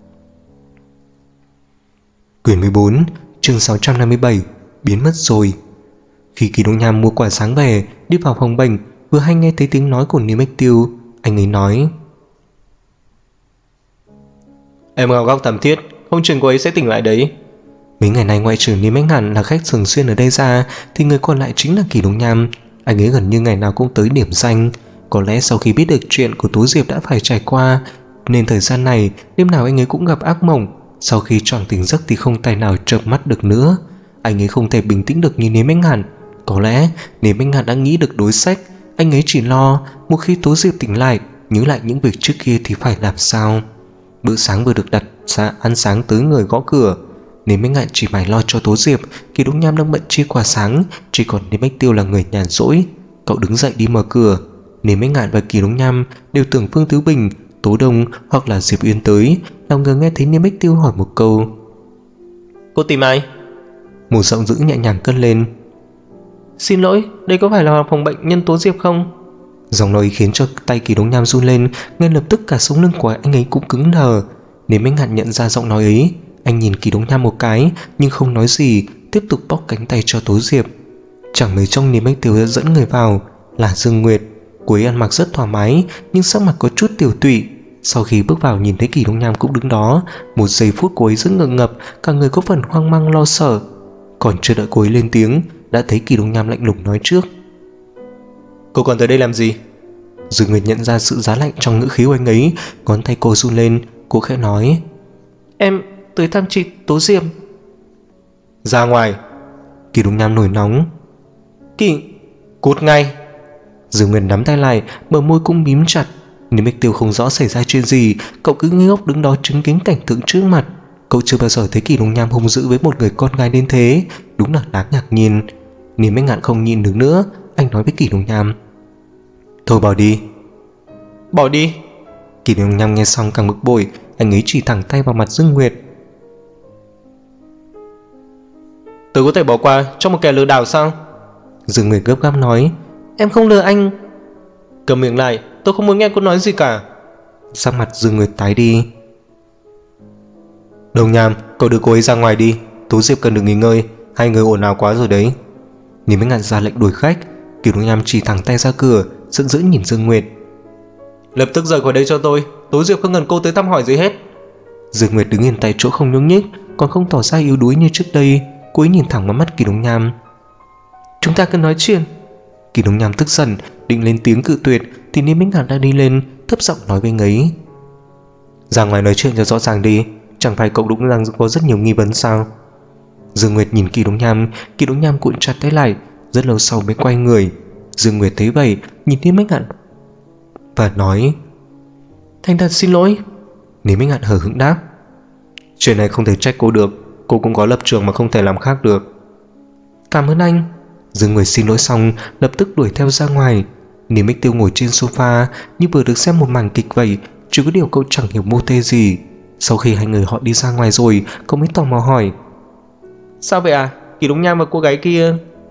Quyển 14, chương 657, biến mất rồi. Khi Kỳ Đông Nham mua quả sáng về, đi vào phòng bệnh, vừa hay nghe thấy tiếng nói của Niêm Bách Tiêu. Anh ấy nói: "Em gào góc thảm thiết, không chừng cô ấy sẽ tỉnh lại đấy." Mấy ngày nay ngoại trừ Niêm Bách Hàn là khách thường xuyên ở đây ra, thì người còn lại chính là Kỳ Đông Nham. Anh ấy gần như ngày nào cũng tới điểm danh. Có lẽ sau khi biết được chuyện của Tố Diệp đã phải trải qua, nên thời gian này đêm nào anh ấy cũng gặp ác mộng. Sau khi choàng tỉnh giấc thì không tài nào chợp mắt được nữa. Anh ấy không thể bình tĩnh được như Niêm Bách Hàn. Có lẽ Niêm Bách Hàn đã nghĩ được đối sách. Anh ấy chỉ lo một khi Tố Diệp tỉnh lại, nhớ lại những việc trước kia thì phải làm sao. Bữa sáng vừa được đặt ra, ăn sáng tới người gõ cửa. Niêm Bách Hàn chỉ mải lo cho Tố Diệp. Kỳ Đông Nham đang bận chia quà sáng, chỉ còn Niêm Bách Tiêu là người nhàn rỗi. Cậu đứng dậy đi mở cửa. Niêm Bách Hàn và Kỳ Đông Nham đều tưởng Phương Tứ Bình, Tố Đông hoặc là Diệp Uyên tới, nào ngờ nghe thấy Niêm Bách Tiêu hỏi một câu: "Cô tìm ai?" Một giọng dữ nhẹ nhàng cất lên: "Xin lỗi, đây có phải là phòng bệnh nhân Tố Diệp không?" Giọng nói khiến cho tay Kỳ Đông Nham run lên, ngay lập tức cả sống lưng của anh ấy cũng cứng đờ. Niêm Bách Hàn nhận ra giọng nói ấy, anh nhìn Kỳ Đông Nham một cái nhưng không nói gì, tiếp tục bóc cánh tay cho Tố Diệp. Chẳng mấy trong Niêm Bách Tiêu đã dẫn người vào, là Dương Nguyệt. Cô ấy ăn mặc rất thoải mái nhưng sắc mặt có chút tiểu tụy. Sau khi bước vào nhìn thấy Kỳ Đông Nham cũng đứng đó, một giây phút cô ấy rất ngượng ngập, cả người có phần hoang mang lo sợ. Còn chưa đợi cô ấy lên tiếng, đã thấy Kỳ Đông Nham lạnh lùng nói trước: "Cô còn tới đây làm gì?" Dương Nguyệt nhận ra sự giá lạnh trong ngữ khí của anh ấy, ngón tay cô run lên. Cô khẽ nói: "Em tới thăm chị Tố Diệp." "Ra ngoài." Kỳ Đông Nham nổi nóng: "Kỳ, cút ngay." Dương Nguyệt nắm tay lại, bờ môi cũng mím chặt. Nếu Bách Tiêu không rõ xảy ra chuyện gì, cậu cứ ngây ngốc đứng đó chứng kiến cảnh tượng trước mặt. Cậu chưa bao giờ thấy Kỳ Đông Nham hung dữ với một người con gái đến thế, đúng là đáng ngạc nhiên. Niêm Bách Ngạn không nhịn được nữa, anh nói với Kỳ Đông Nham: "Thôi bỏ đi." "Bỏ đi?" Kỳ Đông Nham nghe xong càng bực bội, anh ấy chỉ thẳng tay vào mặt Dương Nguyệt: "Tôi có thể bỏ qua cho một kẻ lừa đảo sao?" Dương Nguyệt gấp gáp nói: "Em không lừa anh." "Cầm miệng lại, tôi không muốn nghe cô nói gì cả." Sắc mặt Dương Nguyệt tái đi. "Đông Nham, cậu đưa cô ấy ra ngoài đi, Tố Diệp cần được nghỉ ngơi, hai người ồn ào quá rồi đấy." Niêm Bách Ngạn ra lệnh đuổi khách. Kỳ Đông Nham chỉ thẳng tay ra cửa, giận dữ nhìn Dương Nguyệt: "Lập tức rời khỏi đây cho tôi, Tố Diệp không cần cô tới thăm hỏi gì hết." Dương Nguyệt đứng yên tại chỗ không nhúc nhích, còn không tỏ ra yếu đuối như trước đây. Cô ấy nhìn thẳng vào mắt Kỳ Đông Nham: "Chúng ta cần nói chuyện." Kỳ Đông Nham tức giận định lên tiếng cự tuyệt thì Niêm Bách Ngạn đã đi lên, thấp giọng nói với anh ấy: "Ra ngoài nói chuyện cho rõ ràng đi, chẳng phải cậu đúng rằng có rất nhiều nghi vấn sao?" Dương Nguyệt nhìn Kỳ Đông Nham cuộn chặt tay lại, rất lâu sau mới quay người. Dương Nguyệt thấy vậy, nhìn Niêm Bách Ngạn và nói: "Thành thật xin lỗi." Niêm Bách Ngạn hờ hững đáp: "Chuyện này không thể trách cô được, cô cũng có lập trường mà không thể làm khác được." "Cảm ơn anh." Dương Nguyệt xin lỗi xong lập tức đuổi theo ra ngoài. Niêm Bách Tiêu ngồi trên sofa như vừa được xem một màn kịch vậy, chỉ có điều cậu chẳng hiểu mô tê gì. Sau khi hai người họ đi ra ngoài rồi, cậu mới tò mò hỏi: "Sao vậy à? Kỳ Đông Nham và cô gái kia..."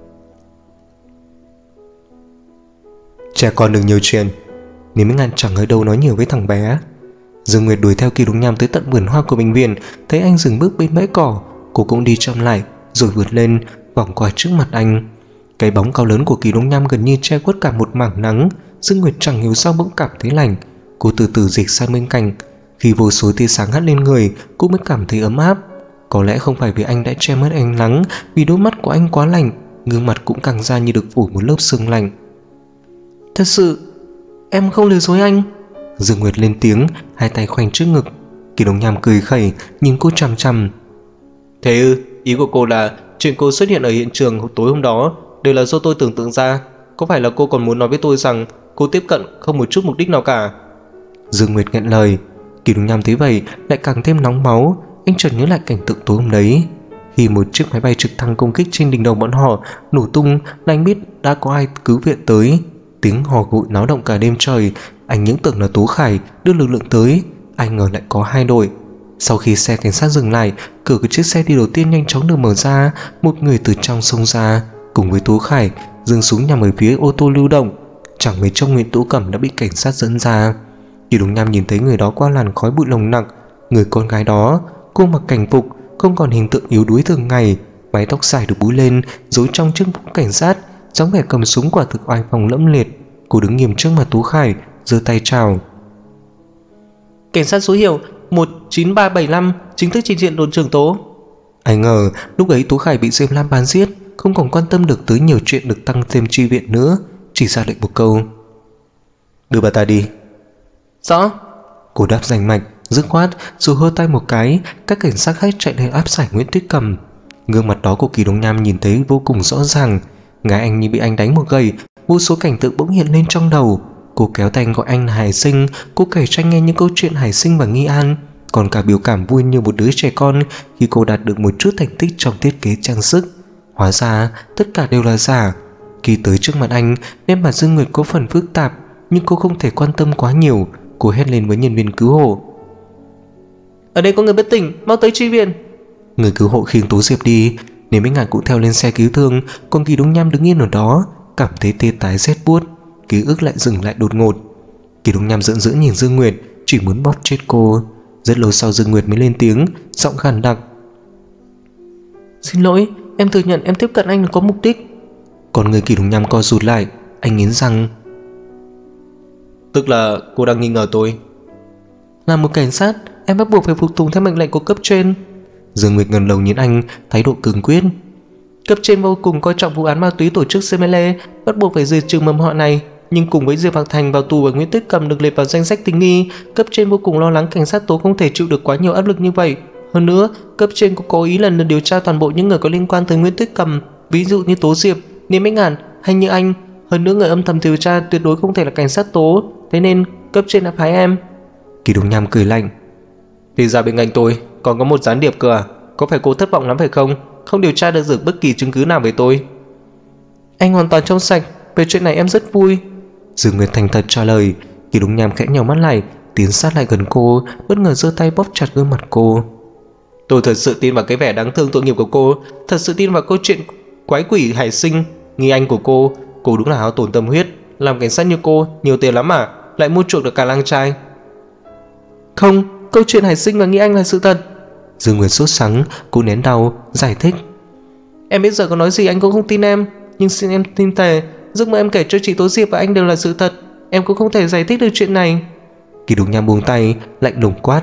"Trẻ con đừng nhiều chuyện." Niêm Bách Ngạn chẳng ở đâu nói nhiều với thằng bé. Dương Nguyệt đuổi theo Kỳ Đông Nham tới tận vườn hoa của bệnh viện, thấy anh dừng bước bên bãi cỏ, cô cũng đi chậm lại rồi vượt lên, vòng qua trước mặt anh. Cái bóng cao lớn của Kỳ Đông Nham gần như che khuất cả một mảng nắng. Dương Nguyệt chẳng hiểu sao bỗng cảm thấy lạnh. Cô từ từ dịch sang bên cạnh. Khi vô số tia sáng hắt lên người, cô mới cảm thấy ấm áp. Có lẽ không phải vì anh đã che mất ánh nắng, vì đôi mắt của anh quá lạnh, gương mặt cũng càng ra như được phủ một lớp sương lạnh. "Thật sự, em không lừa dối anh." Dương Nguyệt lên tiếng, hai tay khoanh trước ngực. Kỳ Đông Nham cười khẩy nhìn cô chằm chằm. Thế ư, ý của cô là chuyện cô xuất hiện ở hiện trường tối hôm đó đều là do tôi tưởng tượng ra? Có phải là cô còn muốn nói với tôi rằng cô tiếp cận không một chút mục đích nào cả? Dương Nguyệt nghẹn lời. Kỳ Đông Nham thấy vậy lại càng thêm nóng máu. Anh chợt nhớ lại cảnh tượng tối hôm đấy, khi một chiếc máy bay trực thăng công kích trên đỉnh đầu bọn họ nổ tung là anh biết đã có ai cứu viện tới. Tiếng hò gụi náo động cả đêm trời. Anh những tưởng là Tố Khải đưa lực lượng tới, ai ngờ lại có hai đội. Sau khi xe cảnh sát dừng lại, cửa của chiếc xe đi đầu tiên nhanh chóng được mở ra. Một người từ trong xông ra cùng với Tố Khải, giương súng nhằm ở phía ô tô lưu động. Chẳng mấy chốc Nguyễn Tố Cẩm đã bị cảnh sát dẫn ra. Kỳ Đông Nham nhìn thấy người đó qua làn khói bụi nồng nặc. Người con gái đó, cô mặc cảnh phục, không còn hình tượng yếu đuối thường ngày, mái tóc dài được búi lên rối trong chiếc mũ cảnh sát, dáng vẻ cầm súng quả thực oai phong lẫm liệt. Cô đứng nghiêm trước mặt Tố Khải, giơ tay chào. Cảnh sát số hiệu 19375 chính thức trình diện đồn trưởng Tố. Ai ngờ lúc ấy Tố Khải bị Diêm Lam bắn giết, không còn quan tâm được tới nhiều chuyện được tăng thêm chi viện nữa, chỉ ra lệnh một câu: đưa bà ta đi. Rõ. Cô đáp rành mạch, dứt khoát rồi hơ tay một cái. Các cảnh sát khác chạy lên áp giải Nguyễn Tuyết Cầm. Gương mặt đó của Kỳ Đông Nham nhìn thấy vô cùng rõ ràng. Ngài anh như bị anh đánh một gậy. Vô số cảnh tượng bỗng hiện lên trong đầu. Cô kéo tay gọi anh là Hải Sinh. Cô kể cho anh nghe những câu chuyện Hải Sinh và Nghi An, còn cả biểu cảm vui như một đứa trẻ con khi cô đạt được một chút thành tích trong thiết kế trang sức. Hóa ra tất cả đều là giả. Khi tới trước mặt anh, nét mặt Dương Nguyệt có phần phức tạp, nhưng cô không thể quan tâm quá nhiều. Cô hét lên với nhân viên cứu hộ: ở đây có người bất tỉnh, mau tới chi viện. Người cứu hộ khiêng Tố Diệp đi. Nếu mấy ngàn cũng theo lên xe cứu thương, còn Kỳ Đông Nham đứng yên ở đó, cảm thấy tê tái rét buốt. Ký ức lại dừng lại đột ngột. Kỳ Đông Nham giận dữ nhìn Dương Nguyệt, chỉ muốn bóp chết cô. Rất lâu sau Dương Nguyệt mới lên tiếng, giọng khàn đặc: xin lỗi, em thừa nhận em tiếp cận anh là có mục đích. Còn người Kỳ Đông Nham co rụt lại, anh nghiến răng: tức là cô đang nghi ngờ tôi? Là một cảnh sát, em bắt buộc phải phục tùng theo mệnh lệnh của cấp trên. Dương Nguyệt ngẩng đầu nhìn anh, thái độ cứng quyết: cấp trên vô cùng coi trọng vụ án ma túy tổ chức Semele, bắt buộc phải diệt trừ mầm họa này. Nhưng cùng với Diệp Hạc Thành vào tù và Nguyễn Tuyết Cầm được liệt vào danh sách tình nghi, cấp trên vô cùng lo lắng cảnh sát Tố không thể chịu được quá nhiều áp lực như vậy. Hơn nữa, cấp trên cũng cố ý lần lượt điều tra toàn bộ những người có liên quan tới Nguyễn Tuyết Cầm, ví dụ như Tố Diệp, Niêm Bách Ngạn hay như anh. Hơn nữa, người âm thầm điều tra tuyệt đối không thể là cảnh sát Tố, thế nên cấp trên đã phái em. Kỳ Đông Nham cười lạnh: thì ra bên cạnh tôi còn có một gián điệp cơ à? Có phải cô thất vọng lắm phải không? Không điều tra được bất kỳ chứng cứ nào về tôi. Anh hoàn toàn trong sạch, về chuyện này em rất vui. Dương Nguyệt thành thật trả lời. Kỳ Đông Nham khẽ nhào mắt lại, tiến sát lại gần cô, bất ngờ giơ tay bóp chặt gương mặt cô. Tôi thật sự tin vào cái vẻ đáng thương tội nghiệp của cô, thật sự tin vào câu chuyện quái quỷ Hải Sinh, Nghi Anh của cô. Cô đúng là hao tổn tâm huyết. Làm cảnh sát như cô nhiều tiền lắm à? Lại mua chuộc được cả làng trai. Không, câu chuyện Hải Sinh và Nghi Anh là sự thật. Dương Nguyệt sốt sắng, cô nén đau, giải thích: em biết giờ có nói gì anh cũng không tin em, nhưng xin em tin thề, giấc mơ em kể cho chị Tố Diệp và anh đều là sự thật. Em cũng không thể giải thích được chuyện này. Kỳ Đông Nham buông tay, lạnh lùng quát: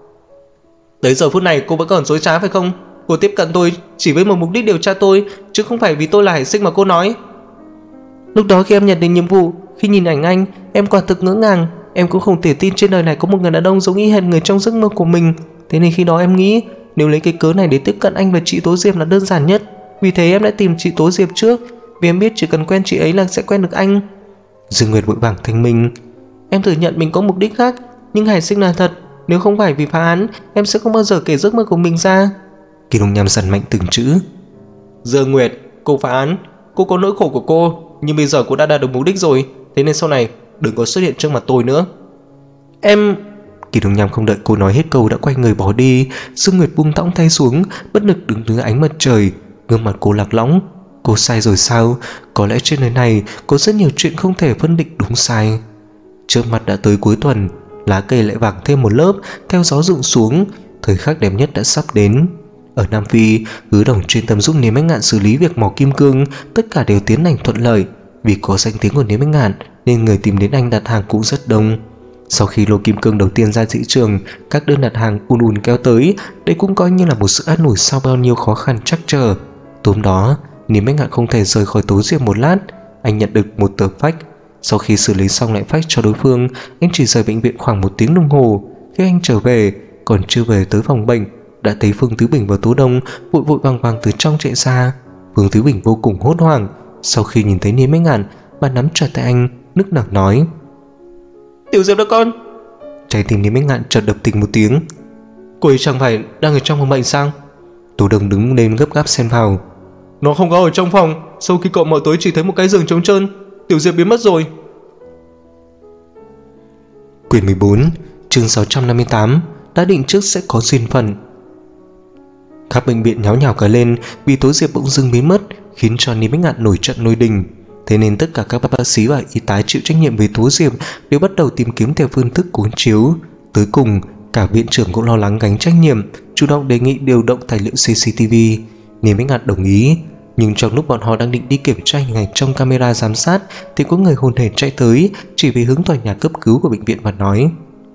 tới giờ phút này cô vẫn còn dối trá phải không? Cô tiếp cận tôi chỉ với một mục đích điều tra tôi, chứ không phải vì tôi là Hải Sinh mà cô nói. Lúc đó khi em nhận được nhiệm vụ, khi nhìn ảnh anh, em quả thực ngỡ ngàng. Em cũng không thể tin trên đời này có một người đàn ông giống y hệt người trong giấc mơ của mình. Thế nên khi đó em nghĩ nếu lấy cái cớ này để tiếp cận anh và chị Tố Diệp là đơn giản nhất. Vì thế em đã tìm chị Tố Diệp trước, vì em biết chỉ cần quen chị ấy là sẽ quen được anh. Dương Nguyệt vội vàng thanh minh: em thừa nhận mình có mục đích khác, nhưng Hải Sinh là thật. Nếu không phải vì phá án, em sẽ không bao giờ kể giấc mơ của mình ra. Kỳ Đông Nham dằn mạnh từng chữ: Dương Nguyệt, cô phá án, cô có nỗi khổ của cô, nhưng bây giờ cô đã đạt được mục đích rồi. Thế nên sau này đừng có xuất hiện trước mặt tôi nữa. Em... Kỳ Đông Nham không đợi cô nói hết câu đã quay người bỏ đi. Dương Nguyệt buông thõng tay xuống, bất lực đứng dưới ánh mặt trời. Gương mặt cô lạc lõng. Cô sai rồi sao? Có lẽ trên đời này có rất nhiều chuyện không thể phân định đúng sai. Trước mặt đã tới cuối tuần, lá cây lại vàng thêm một lớp, theo gió rụng xuống. Thời khắc đẹp nhất đã sắp đến. Ở Nam Phi, Hứa Đồng chuyên tâm giúp Niêm Bách Ngạn xử lý việc mỏ kim cương. Tất cả đều tiến hành thuận lợi. Vì có danh tiếng của Niêm Bách Ngạn nên người tìm đến anh đặt hàng cũng rất đông. Sau khi lô kim cương đầu tiên ra thị trường, các đơn đặt hàng ùn kéo tới. Đây cũng coi như là một sự an ủi sau bao nhiêu khó khăn trắc trở. Tối đó, Niêm Bách Ngạn không thể rời khỏi Tố Diệp một lát. Anh nhận được một tờ fax. Sau khi xử lý xong lại fax cho đối phương, anh chỉ rời bệnh viện khoảng 1 tiếng đồng hồ. Khi anh trở về, còn chưa về tới phòng bệnh, đã thấy Phương Tứ Bình và Tố Đông vội vội vàng vàng từ trong chạy ra. Phương Tứ Bình vô cùng hốt hoảng. Sau khi nhìn thấy Niêm Bách Ngạn, bà nắm chặt tay anh, nức nở nói: "Tiểu Diệp đó con." Trái tim Niêm Bách Ngạn chợt đập thình một tiếng. "Cô ấy chẳng phải đang ở trong phòng bệnh sao?" Tố Đông đứng lên gấp gáp xen vào: "Nó không có ở trong phòng. Sau khi cậu mở tối chỉ thấy một cái giường trống trơn. Tiểu Diệp biến mất rồi." Quyển 14, chương 658, đã định trước sẽ có duyên phận. Các bệnh viện nháo nhào cả lên vì Tố Diệp bỗng dưng biến mất, khiến cho Niêm Bách Ngạn nổi trận lôi đình. Thế nên tất cả các bác sĩ và y tá chịu trách nhiệm về Tố Diệp đều bắt đầu tìm kiếm theo phương thức cuốn chiếu. Tới cùng, cả viện trưởng cũng lo lắng gánh trách nhiệm, chủ động đề nghị điều động tài liệu CCTV. Niêm Bách Ngạn đồng ý, nhưng trong lúc bọn họ đang định đi kiểm tra hình ảnh trong camera giám sát thì có người hồn hển chạy tới, chỉ về hướng tòa nhà cấp cứu của bệnh viện và nói: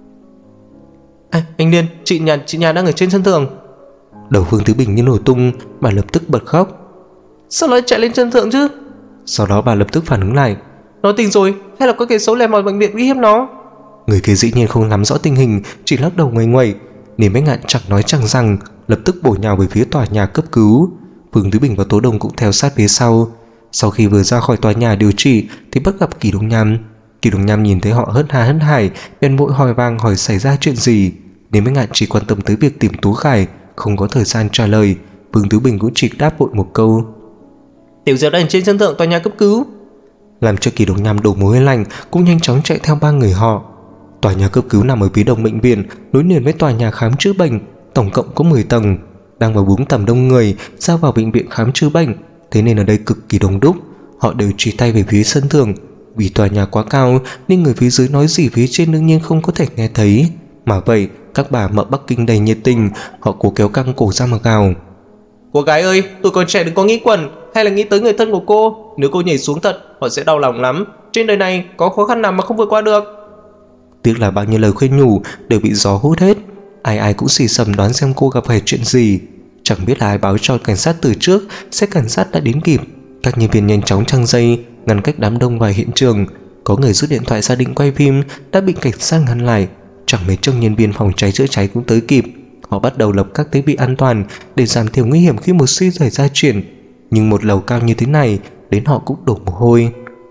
"Anh Liên, chị nhà đang ở trên sân thượng." Đầu Phương Tứ Bình như nổ tung, bà lập tức bật khóc. "Sao lại chạy lên sân thượng chứ?" Sau đó bà lập tức phản ứng lại: "Nó tỉnh rồi, hay là có kẻ xấu lẻn vào bệnh viện uy hiếp nó?" Người kia dĩ nhiên không nắm rõ tình hình, chỉ lắc đầu nguầy nguậy. Niêm Bách Ngạn chẳng nói chẳng rằng, lập tức bổ nhào về phía tòa nhà cấp cứu. Phương Tứ Bình và Tố Đông cũng theo sát phía sau. Sau khi vừa ra khỏi tòa nhà điều trị thì bắt gặp Kỳ Đông Nham. Kỳ Đông Nham nhìn thấy họ hớt ha hớt hải, bèn vội hỏi vàng hỏi xảy ra chuyện gì. Niêm Bách Ngạn chỉ quan tâm tới việc tìm Tú Khải, không có thời gian trả lời. Phương Tứ Bình cũng chỉ đáp vội một câu: "Tiểu Diệp đang trên sân thượng tòa nhà cấp cứu." Làm cho Kỳ Đông Nham đổ mồ hôi lạnh, cũng nhanh chóng chạy theo ba người họ. Tòa nhà cấp cứu nằm ở phía đông bệnh viện, nối liền với tòa nhà khám chữa bệnh, tổng cộng có 10 tầng, đang vào bốn tầm đông người ra vào bệnh viện khám chữa bệnh, thế nên ở đây cực kỳ đông đúc. Họ đều chỉ tay về phía sân thượng, vì tòa nhà quá cao nên người phía dưới nói gì phía trên đương nhiên không có thể nghe thấy. Mà vậy, các bà mợ Bắc Kinh đầy nhiệt tình, họ cố kéo căng cổ ra mà gào: "Cô gái ơi, tôi còn trẻ đừng có nghĩ quẩn, hay là nghĩ tới người thân của cô. Nếu cô nhảy xuống thật, họ sẽ đau lòng lắm. Trên đời này có khó khăn nào mà không vượt qua được." Tiếc là bao nhiêu lời khuyên nhủ đều bị gió hút hết. Ai ai cũng xì xầm đoán xem cô gặp phải chuyện gì. Chẳng biết là ai báo cho cảnh sát từ trước, xe cảnh sát đã đến kịp. Các nhân viên nhanh chóng trăng dây ngăn cách đám đông vào hiện trường. Có người rút điện thoại ra định quay phim, đã bị cảnh sát ngăn lại. Chẳng mấy chốc nhân viên phòng cháy chữa cháy cũng tới kịp. Họ bắt đầu lập các thiết bị an toàn để giảm thiểu nguy hiểm khi một suy xảy ra chuyện. Nhưng một lầu cao như thế này, đến họ cũng đổ mồ hôi.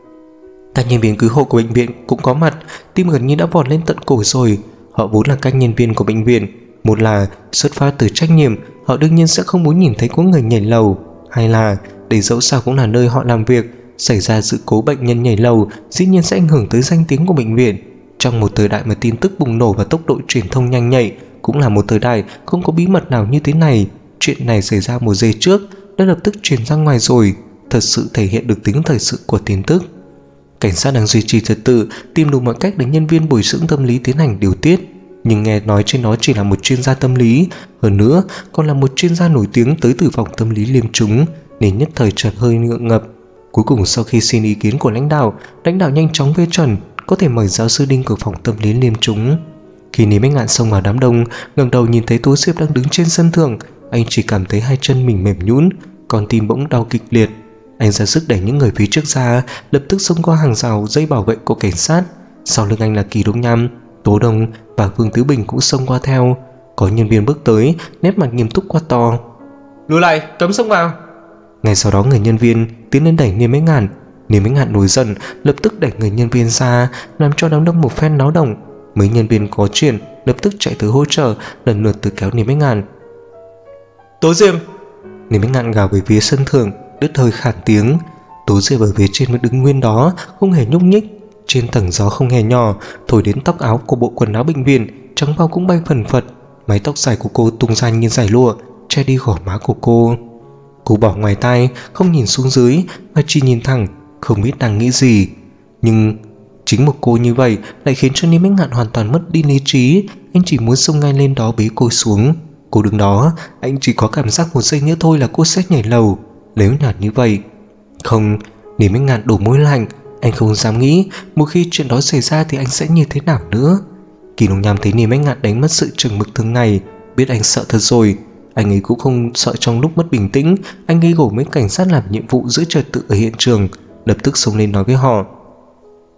Các nhân viên cứu hộ của bệnh viện cũng có mặt, tim gần như đã vọt lên tận cổ rồi. Họ vốn là các nhân viên của bệnh viện, một là xuất phát từ trách nhiệm, họ đương nhiên sẽ không muốn nhìn thấy có người nhảy lầu, hai là để dẫu sao cũng là nơi họ làm việc, xảy ra sự cố bệnh nhân nhảy lầu dĩ nhiên sẽ ảnh hưởng tới danh tiếng của bệnh viện. Trong một thời đại mà tin tức bùng nổ và tốc độ truyền thông nhanh nhạy, cũng là một thời đại không có bí mật nào như thế này. Chuyện này xảy ra một giây trước đã lập tức truyền ra ngoài rồi, thật sự thể hiện được tính thời sự của tin tức. Cảnh sát đang duy trì trật tự, tìm đủ mọi cách để nhân viên bồi dưỡng tâm lý tiến hành điều tiết. Nhưng nghe nói trên nó chỉ là một chuyên gia tâm lý, hơn nữa còn là một chuyên gia nổi tiếng tới từ phòng tâm lý liêm chúng, nên nhất thời chợt hơi ngượng ngập. Cuối cùng sau khi xin ý kiến của lãnh đạo nhanh chóng phê chuẩn có thể mời giáo sư Đinh của phòng tâm lý liêm chúng. Khi Niêm Bách Ngạn xông vào đám đông, ngẩng đầu nhìn thấy Tố Diệp đang đứng trên sân thượng, anh chỉ cảm thấy hai chân mình mềm nhũn, còn tim bỗng đau kịch liệt. Anh ra sức đẩy những người phía trước ra, lập tức xông qua hàng rào dây bảo vệ của cảnh sát. Sau lưng anh là Kỳ Đông Nham, Tố Đông và Phương Tứ Bình cũng xông qua theo. Có nhân viên bước tới, nét mặt nghiêm túc quát to: "Lùi lại, cấm xông vào!" Ngay sau đó người nhân viên tiến lên đẩy Niêm Bách Ngạn. Niêm Bách Ngạn nổi giận, lập tức đẩy người nhân viên ra, làm cho đám đông một phen náo động. Mấy nhân viên có chuyện lập tức chạy tới hỗ trợ, lần lượt từ kéo Niêm Bách Ngạn. "Tố Diệp!" Niêm Bách Ngạn gào về phía sân thượng, đứt hơi khản tiếng. Tố Diệp ở phía trên vẫn đứng nguyên đó, không hề nhúc nhích. Trên tầng gió không hề nhỏ thổi đến tóc áo của bộ quần áo bệnh viện, trắng bao cũng bay phần phật. Mái tóc dài của cô tung ra như dải lụa, che đi gò má của cô. Cô bỏ ngoài tai, không nhìn xuống dưới mà chỉ nhìn thẳng, không biết đang nghĩ gì. Nhưng chính một cô như vậy lại khiến cho Niêm Bách Ngạn hoàn toàn mất đi lý trí. Anh chỉ muốn xông ngay lên đó bế cô xuống. Cô đứng đó, anh chỉ có cảm giác một giây nữa thôi là cô sẽ nhảy lầu. Nếu nhạt như vậy không, Niêm Bách Ngạn đổ môi lạnh. Anh không dám nghĩ một khi chuyện đó xảy ra thì anh sẽ như thế nào nữa. Kỳ Đông Nham thấy Niêm Bách Ngạn đánh mất sự chừng mực thường ngày, biết anh sợ thật rồi. Anh ấy cũng không sợ trong lúc mất bình tĩnh. Anh ấy gổ mấy cảnh sát làm nhiệm vụ giữ trật tự ở hiện trường, lập tức xông lên nói với họ: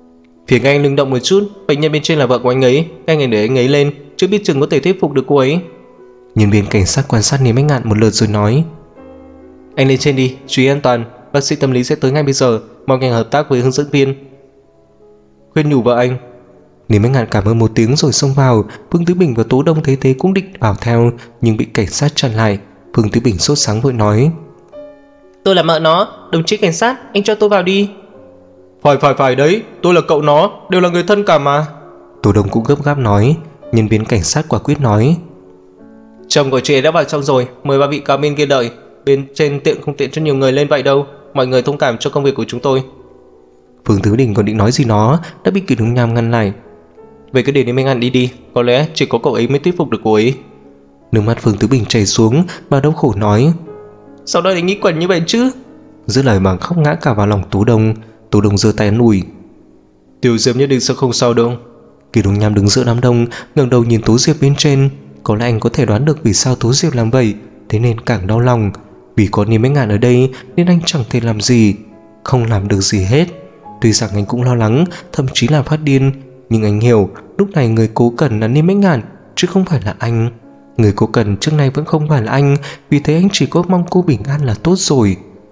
Phiền anh đừng động một chút, bệnh nhân bên trên là vợ của anh ấy, anh hãy để anh ấy lên, chưa biết chừng có thể thuyết phục được cô ấy. Nhân viên cảnh sát quan sát Lý Bách Ngạn một lượt rồi nói. Anh lên trên đi, chú ý an toàn, bác sĩ tâm lý sẽ tới ngay bây giờ, mong anh hợp tác với hướng dẫn viên. Khuyên nhủ vợ anh. Lý Bách Ngạn cảm ơn một tiếng rồi xông vào. Phương Tứ Bình và Tố Đông thấy thế cũng định vào theo, nhưng bị cảnh sát chặn lại. Phương Tứ Bình sốt sáng vội nói. Tôi là mợ nó, đồng chí cảnh sát, anh cho tôi vào đi. Phải đấy, tôi là cậu nó, đều là người thân cả mà. Tố Đông cũng gấp gáp nói. Nhân viên cảnh sát quả quyết nói. Chồng của chị ấy đã vào trong rồi, mời ba vị cao bên kia đợi. Bên trên tiện không tiện cho nhiều người lên vậy đâu, mọi người thông cảm cho công việc của chúng tôi. Phương Tứ Bình còn định nói gì nó đã bị Kỳ Đông Nham ngăn lại. Vậy cứ để Lý Minh Ngạn đi, có lẽ chỉ có cậu ấy mới thuyết phục được cô ấy. Nước mắt Phương Tứ Bình chảy xuống, bà đau khổ nói. Sao đây lại nghĩ quẩn như vậy chứ? Dứt lời bà khóc ngã cả vào lòng Tú Đông. Tú Đông giơ tay an ủi. Tiểu Diệp nhất định sẽ không sao đâu. Kỳ Đông Nham đứng giữa đám đông, ngẩng đầu nhìn Tú Diệp bên trên. Có lẽ anh có thể đoán được vì sao Tú Diệp làm vậy, thế nên càng đau lòng. Vì có Lý Minh Ngạn ở đây nên anh chẳng thể làm gì, không làm được gì hết. Tuy rằng anh cũng lo lắng, thậm chí là phát điên, nhưng anh hiểu lúc này người cố cần là Lý Minh Ngạn chứ không phải là anh. Người cô cần trước nay vẫn không phải là anh, vì thế anh chỉ có mong cô bình an là tốt rồi.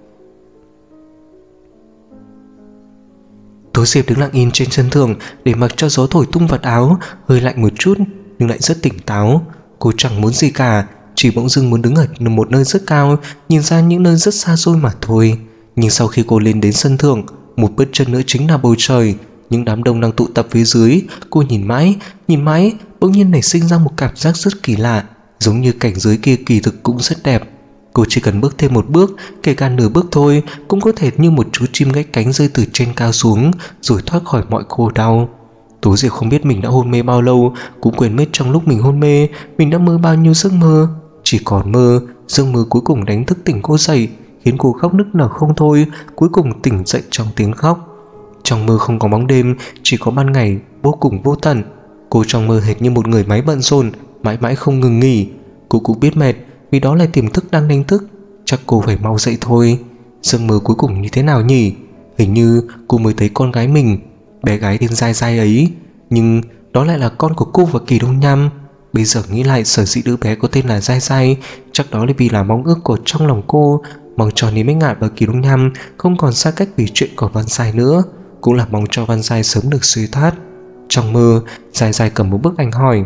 Tố Diệp đứng lặng yên trên sân thượng để mặc cho gió thổi tung vạt áo, hơi lạnh một chút nhưng lại rất tỉnh táo. Cô chẳng muốn gì cả, chỉ bỗng dưng muốn đứng ở một nơi rất cao, nhìn ra những nơi rất xa xôi mà thôi. Nhưng sau khi cô lên đến sân thượng, một bước chân nữa chính là bầu trời. Những đám đông đang tụ tập phía dưới. Cô nhìn mãi, bỗng nhiên nảy sinh ra một cảm giác rất kỳ lạ, giống như cảnh giới kia kỳ thực cũng rất đẹp. Cô chỉ cần bước thêm một bước, kể cả nửa bước thôi, cũng có thể như một chú chim gãy cánh rơi từ trên cao xuống, rồi thoát khỏi mọi khổ đau. Tố Diệp không biết mình đã hôn mê bao lâu, cũng quên mất trong lúc mình hôn mê mình đã mơ bao nhiêu giấc mơ. Chỉ còn mơ, giấc mơ cuối cùng đánh thức tỉnh cô dậy, khiến cô khóc nức nở không thôi, cuối cùng tỉnh dậy trong tiếng khóc. Trong mơ không có bóng đêm, chỉ có ban ngày vô cùng vô tận. Cô trong mơ hệt như một người máy bận rộn, mãi mãi không ngừng nghỉ. Cô cũng biết mệt, vì đó là tiềm thức đang đánh thức, chắc cô phải mau dậy thôi. Giấc mơ cuối cùng như thế nào nhỉ? Hình như cô mới thấy con gái mình, bé gái tên Giai Giai ấy, nhưng đó lại là con của cô và Kỳ Đông Nham. Bây giờ nghĩ lại, sở dĩ đứa bé có tên là Giai Giai chắc đó là vì là mong ước của trong lòng cô, mong cho Lý Bách Ngạn và Kỳ Đông Nham không còn xa cách vì chuyện của Văn Giai nữa, cũng là mong cho Văn Giai sớm được suy thoát. Trong mơ, Giai Giai cầm một bức ảnh hỏi.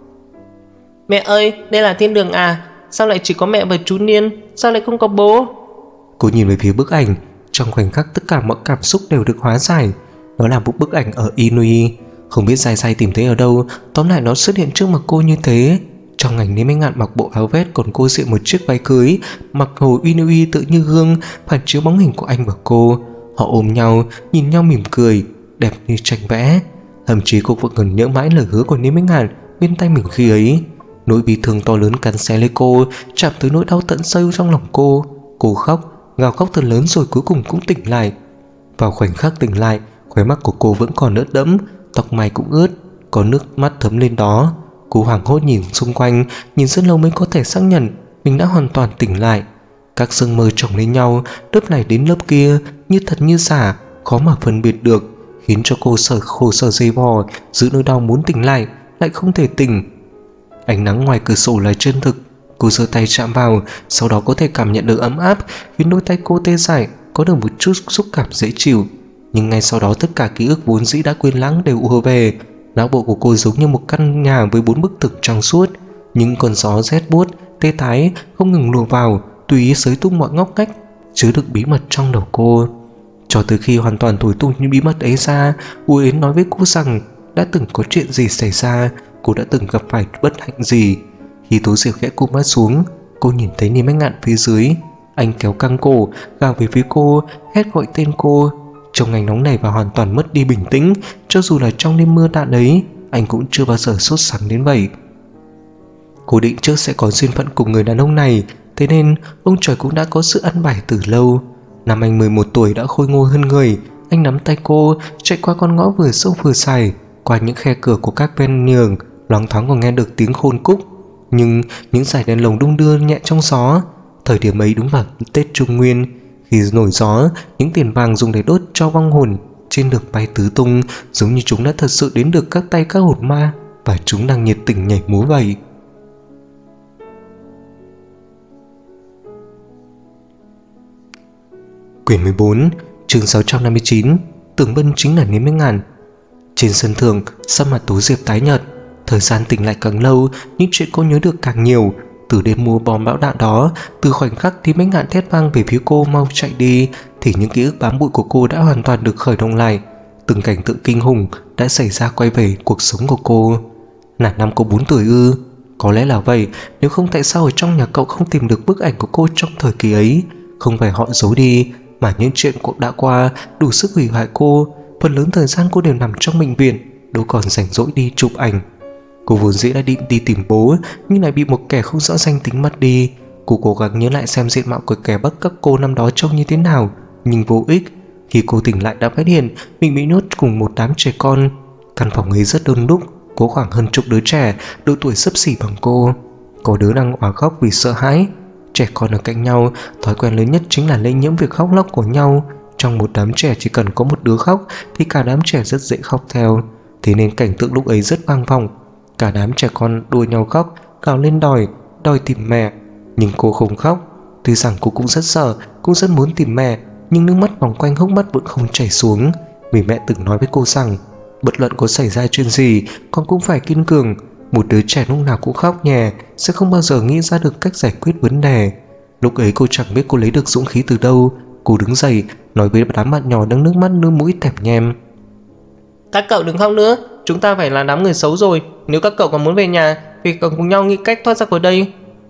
Mẹ ơi, đây là thiên đường à? Sao lại chỉ có mẹ và chú Niên? Sao lại không có bố? Cô nhìn về phía bức ảnh, trong khoảnh khắc tất cả mọi cảm xúc đều được hóa giải. Nó là một bức ảnh ở Inui. Không biết Giai Giai tìm thấy ở đâu, tóm lại nó xuất hiện trước mặt cô như thế. Trong ảnh Lý Minh Ngạn mặc bộ áo vest, còn cô diện một chiếc váy cưới, mặc hồ Inui tự như gương, phản chiếu bóng hình của anh và cô. Họ ôm nhau, nhìn nhau mỉm cười, đẹp như tranh vẽ. Thậm chí cô vẫn còn nhớ mãi lời hứa của Lý Minh Ngạn bên tay mình khi ấy. Nỗi bi thương to lớn cắn xé lấy cô, chạm tới nỗi đau tận sâu trong lòng cô. Cô khóc, gào khóc thật lớn rồi cuối cùng cũng tỉnh lại. Vào khoảnh khắc tỉnh lại, khóe mắt của cô vẫn còn ướt đẫm, tóc mai cũng ướt, có nước mắt thấm lên đó. Cô hoảng hốt nhìn xung quanh, nhìn rất lâu mới có thể xác nhận mình đã hoàn toàn tỉnh lại. Các giấc mơ chồng lên nhau, lớp này đến lớp kia, như thật như giả, khó mà phân biệt được, khiến cho cô khổ sở dây vò, giữ nỗi đau muốn tỉnh lại không thể tỉnh. Ánh nắng ngoài cửa sổ là chân thực. Cô giơ tay chạm vào, sau đó có thể cảm nhận được ấm áp, khiến đôi tay cô tê dại, có được một chút xúc cảm dễ chịu. Nhưng ngay sau đó tất cả ký ức vốn dĩ đã quên lãng đều ùa về. Não bộ của cô giống như một căn nhà với 4 bức tường trong suốt. Những con gió rét buốt, tê tái không ngừng lùa vào, tùy ý xới tung mọi ngóc ngách, chứa đựng bí mật trong đầu cô. Cho tới khi hoàn toàn thổi tung những bí mật ấy ra, Uy Yến nói với cô rằng đã từng có chuyện gì xảy ra, cô đã từng gặp phải bất hạnh gì. Khi Tố Diệp khẽ cụp mắt xuống, cô nhìn thấy Lý Bách Ngạn phía dưới. Anh kéo căng cổ, gào về phía cô, hét gọi tên cô. Trông anh nóng nảy và hoàn toàn mất đi bình tĩnh. Cho dù là trong đêm mưa đạn ấy, anh cũng chưa bao giờ sốt sắng đến vậy. Cô định trước sẽ có duyên phận cùng người đàn ông này, thế nên ông trời cũng đã có sự ăn bài từ lâu. Năm anh 11 tuổi đã khôi ngô hơn người. Anh nắm tay cô, chạy qua con ngõ vừa sâu vừa dài, qua những khe cửa của các ven nhường, loáng thoáng còn nghe được tiếng khôn cúc. Nhưng những dải đèn lồng đung đưa nhẹ trong gió. Thời điểm ấy đúng vào Tết Trung Nguyên, khi nổi gió, những tiền vàng dùng để đốt cho vong hồn trên đường bay tứ tung, giống như chúng đã thật sự đến được các tay các hồn ma và chúng đang nhiệt tình nhảy múa vậy. Quyển 14, chương 659, Tưởng Bân chính là Niêm Minh Ngạn. Trên sân thượng, sắc mặt Tố Diệp tái nhợt. Thời gian tỉnh lại càng lâu, những chuyện cô nhớ được càng nhiều. Từ đêm mua bom bão đạn đó, từ khoảnh khắc Niêm Minh Ngạn thét vang về phía cô mau chạy đi, thì những ký ức bám bụi của cô đã hoàn toàn được khởi động lại. Từng cảnh tượng kinh hùng đã xảy ra quay về cuộc sống của cô. Là năm cô 4 tuổi ư? Có lẽ là vậy, nếu không tại sao ở trong nhà cậu không tìm được bức ảnh của cô trong thời kỳ ấy? Không phải họ giấu đi, mà những chuyện cô đã qua đủ sức hủy hoại cô. Phần lớn thời gian cô đều nằm trong bệnh viện, đâu còn rảnh rỗi đi chụp ảnh. Cô vốn dĩ đã định đi tìm bố, nhưng lại bị một kẻ không rõ danh tính mất đi. Cô cố gắng nhớ lại xem diện mạo của kẻ bắt cóc cô năm đó trông như thế nào, nhưng vô ích. Khi cô tỉnh lại đã phát hiện mình bị nhốt cùng một đám trẻ con. Căn phòng ấy rất đông đúc, có khoảng hơn chục đứa trẻ, độ tuổi xấp xỉ bằng cô. Có đứa đang òa khóc vì sợ hãi. Trẻ con ở cạnh nhau, thói quen lớn nhất chính là lây nhiễm việc khóc lóc của nhau. Trong một đám trẻ chỉ cần có một đứa khóc thì cả đám trẻ rất dễ khóc theo. Thế nên cảnh tượng lúc ấy rất vang vọng. Cả đám trẻ con đua nhau khóc, gào lên đòi tìm mẹ. Nhưng cô không khóc. Tuy rằng cô cũng rất sợ, cũng rất muốn tìm mẹ, nhưng nước mắt vòng quanh hốc mắt vẫn không chảy xuống. Vì mẹ từng nói với cô rằng bất luận có xảy ra chuyện gì, con cũng phải kiên cường. Một đứa trẻ lúc nào cũng khóc nhè sẽ không bao giờ nghĩ ra được cách giải quyết vấn đề. Lúc ấy cô chẳng biết cô lấy được dũng khí từ đâu. Cô đứng dậy nói với đám bạn nhỏ đang nước mắt nước mũi tèm nhem: các cậu đừng khóc nữa, chúng ta phải là đám người xấu rồi. Nếu các cậu còn muốn về nhà thì cần cùng nhau nghĩ cách thoát ra khỏi đây.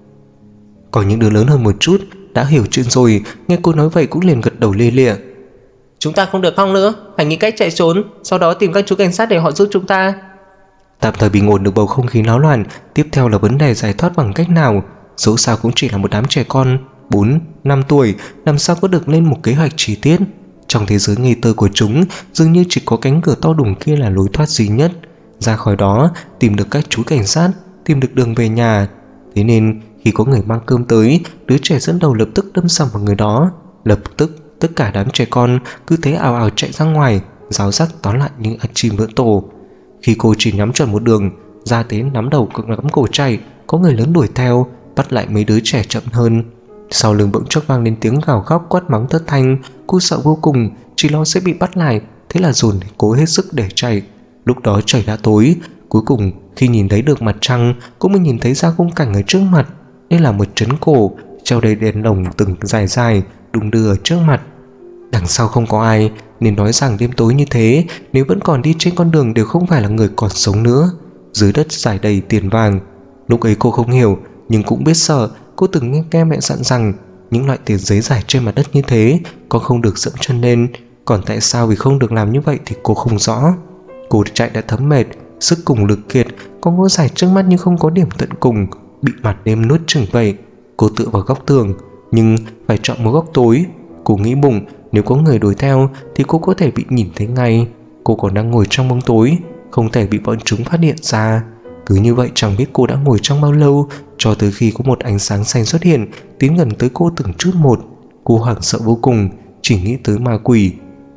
Có những đứa lớn hơn một chút đã hiểu chuyện rồi, nghe cô nói vậy cũng liền gật đầu lia lịa. Chúng ta không được khóc nữa, phải nghĩ cách chạy trốn, sau đó tìm các chú cảnh sát để họ giúp chúng ta. Tạm thời bình ổn được bầu không khí náo loạn, tiếp theo là vấn đề giải thoát bằng cách nào. Dẫu sao cũng chỉ là một đám trẻ con 4-5 tuổi, làm sao có được lên một kế hoạch chi tiết. Trong thế giới ngây thơ của chúng, dường như chỉ có cánh cửa to đùng kia là lối thoát duy nhất. Ra khỏi đó, tìm được các chú cảnh sát, tìm được đường về nhà. Thế nên khi có người mang cơm tới, đứa trẻ dẫn đầu lập tức đâm sầm vào người đó. Lập tức tất cả đám trẻ con cứ thế ào ào chạy ra ngoài, ráo rắc tóm lại những ăn chim vỡ tổ. Khi cô chỉ nhắm chuẩn một đường, ra tới nắm đầu nắm cổ chạy, có người lớn đuổi theo, bắt lại mấy đứa trẻ chậm hơn. Sau lưng bỗng chốc vang lên tiếng gào khóc quát mắng thất thanh. Cô sợ vô cùng, chỉ lo sẽ bị bắt lại, thế là dồn cố hết sức để chạy. Lúc đó trời đã tối. Cuối cùng khi nhìn thấy được mặt trăng, cũng mới nhìn thấy ra khung cảnh ở trước mặt. Đây là một trấn cổ treo đầy đèn lồng từng dài dài đung đưa ở trước mặt. Đằng sau không có ai, nên nói rằng đêm tối như thế, nếu vẫn còn đi trên con đường đều không phải là người còn sống nữa. Dưới đất trải đầy tiền vàng. Lúc ấy cô không hiểu, nhưng cũng biết sợ. Cô từng nghe mẹ dặn rằng những loại tiền giấy rải trên mặt đất như thế con không được dẫm chân lên. Còn tại sao vì không được làm như vậy thì cô không rõ. Cô chạy đã thấm mệt, sức cùng lực kiệt, con ngõ dài trước mắt nhưng không có điểm tận cùng, bị mặt đêm nuốt chửng vậy. Cô tựa vào góc tường, nhưng phải chọn một góc tối. Cô nghĩ bụng nếu có người đuổi theo thì cô có thể bị nhìn thấy ngay. Cô còn đang ngồi trong bóng tối, không thể bị bọn chúng phát hiện ra. Cứ như vậy chẳng biết cô đã ngồi trong bao lâu, cho tới khi có một ánh sáng xanh xuất hiện, tiến gần tới cô từng chút một. Cô hoảng sợ vô cùng, chỉ nghĩ tới ma quỷ.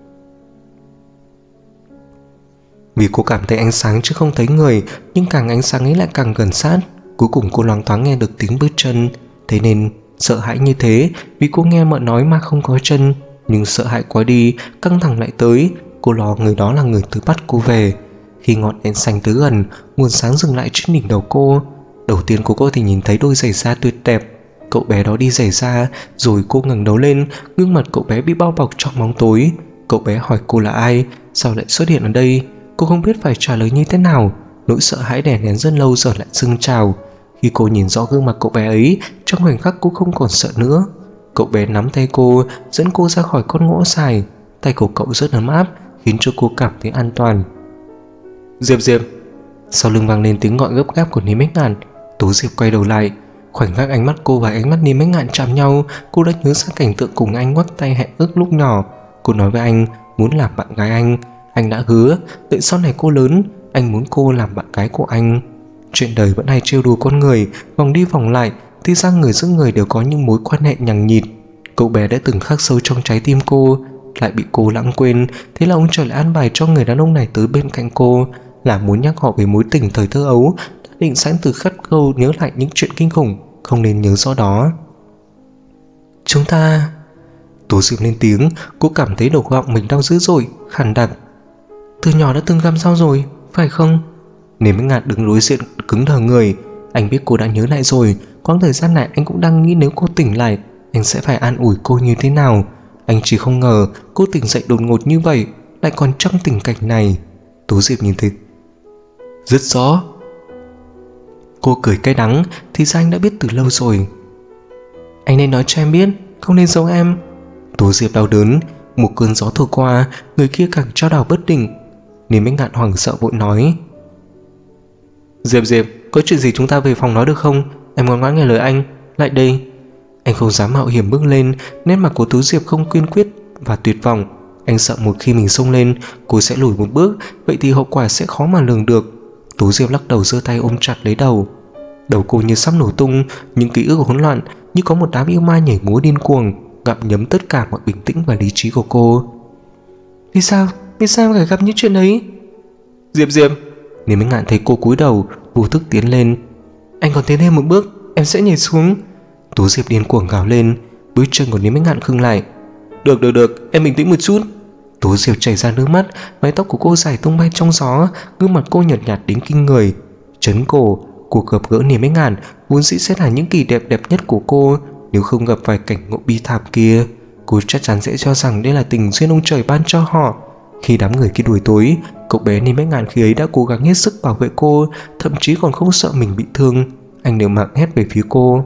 Vì cô cảm thấy ánh sáng chứ không thấy người, nhưng càng ánh sáng ấy lại càng gần sát. Cuối cùng cô loáng thoáng nghe được tiếng bước chân. Thế nên sợ hãi như thế, vì cô nghe mợ nói mà không có chân. Nhưng sợ hãi quá đi, căng thẳng lại tới. Cô lo người đó là người tới bắt cô về. Khi ngọn đèn xanh tới gần, nguồn sáng dừng lại trên đỉnh đầu cô. Đầu tiên cô có thể nhìn thấy đôi giày da tuyệt đẹp. Cậu bé đó đi giày da, rồi cô ngẩng đầu lên, gương mặt cậu bé bị bao bọc trong bóng tối. Cậu bé hỏi cô là ai, sao lại xuất hiện ở đây. Cô không biết phải trả lời như thế nào. Nỗi sợ hãi đè nén rất lâu giờ lại dâng trào. Khi cô nhìn rõ gương mặt cậu bé ấy, trong khoảnh khắc cô không còn sợ nữa. Cậu bé nắm tay cô, dẫn cô ra khỏi con ngõ dài. Tay của cậu rất ấm áp, khiến cho cô cảm thấy an toàn. Diệp Diệp. Sau lưng vang lên tiếng gọi gấp gáp của Niêm Bách Ngạn. Tố Diệp quay đầu lại. Khoảnh khắc ánh mắt cô và ánh mắt Niêm Bách Ngạn chạm nhau, cô đã nhớ ra cảnh tượng cùng anh ngoắc tay hẹn ước lúc nhỏ. Cô nói với anh muốn làm bạn gái anh. Anh đã hứa đợi sau này cô lớn, anh muốn cô làm bạn gái của anh. Chuyện đời vẫn hay trêu đùa con người, vòng đi vòng lại, thì ra người giữa người đều có những mối quan hệ nhằng nhịt. Cậu bé đã từng khắc sâu trong trái tim cô. lại bị cô lãng quên. Thế là ông trời lại an bài cho người đàn ông này tới bên cạnh cô, là muốn nhắc họ về mối tình thời thơ ấu, đã định sẵn từ khắc câu nhớ lại những chuyện kinh khủng không nên nhớ rõ đó. Chúng ta... Tú Diệp lên tiếng. Cô cảm thấy đầu gọng mình đau dữ dội, khàn đặc. Từ nhỏ đã từng găm sao rồi, phải không? Nếu mấy ngạt đứng đối diện cứng đờ người. Anh biết cô đã nhớ lại rồi. Quãng thời gian này anh cũng đang nghĩ nếu cô tỉnh lại, anh sẽ phải an ủi cô như thế nào. Anh chỉ không ngờ cô tỉnh dậy đột ngột như vậy, lại còn trong tình cảnh này. Tú Diệp nhìn thấy rất rõ. Cô cười cay đắng. Thì ra anh đã biết từ lâu rồi. Anh nên nói cho em biết, không nên giấu em. Tú Diệp đau đớn. Một cơn gió thổi qua, người kia càng trao đảo bất định. Nên mấy ngạn hoảng sợ vội nói: Diệp, có chuyện gì chúng ta về phòng nói được không? Em ngoan ngoãn nghe lời anh, lại đây. Anh không dám mạo hiểm bước lên. Nét mặt của Tú Diệp không kiên quyết và tuyệt vọng. Anh sợ một khi mình xông lên, cô sẽ lùi một bước, vậy thì hậu quả sẽ khó mà lường được. Tú Diệp lắc đầu, giơ tay ôm chặt lấy đầu. Đầu cô như sắp nổ tung. Những ký ức hỗn loạn như có một đám yêu ma nhảy múa điên cuồng, gặm nhấm tất cả mọi bình tĩnh và lý trí của cô. Vì sao phải gặp những chuyện ấy? Diệp, nếu mấy ngạn thấy cô cúi đầu, vô thức tiến lên. Anh còn tiến thêm một bước, em sẽ nhảy xuống. Tú Diệp điên cuồng gào lên. Bước chân của Niêm Mấy Ngạn khựng lại. Được, em bình tĩnh một chút. Tú Diệp chảy ra nước mắt. Mái tóc của cô dài tung bay trong gió, gương mặt cô nhợt nhạt đến kinh người. Trấn cổ, cuộc gặp gỡ Niêm Mấy Ngạn vốn dĩ sẽ là những kỷ đẹp nhất của cô. Nếu không gặp phải cảnh ngộ bi thảm kia, cô chắc chắn sẽ cho rằng đây là tình duyên ông trời ban cho họ. Khi đám người kia đuổi tối, cậu bé Niêm Mấy Ngạn khi ấy đã cố gắng hết sức bảo vệ cô, thậm chí còn không sợ mình bị thương. Anh đều mạng hét về phía cô: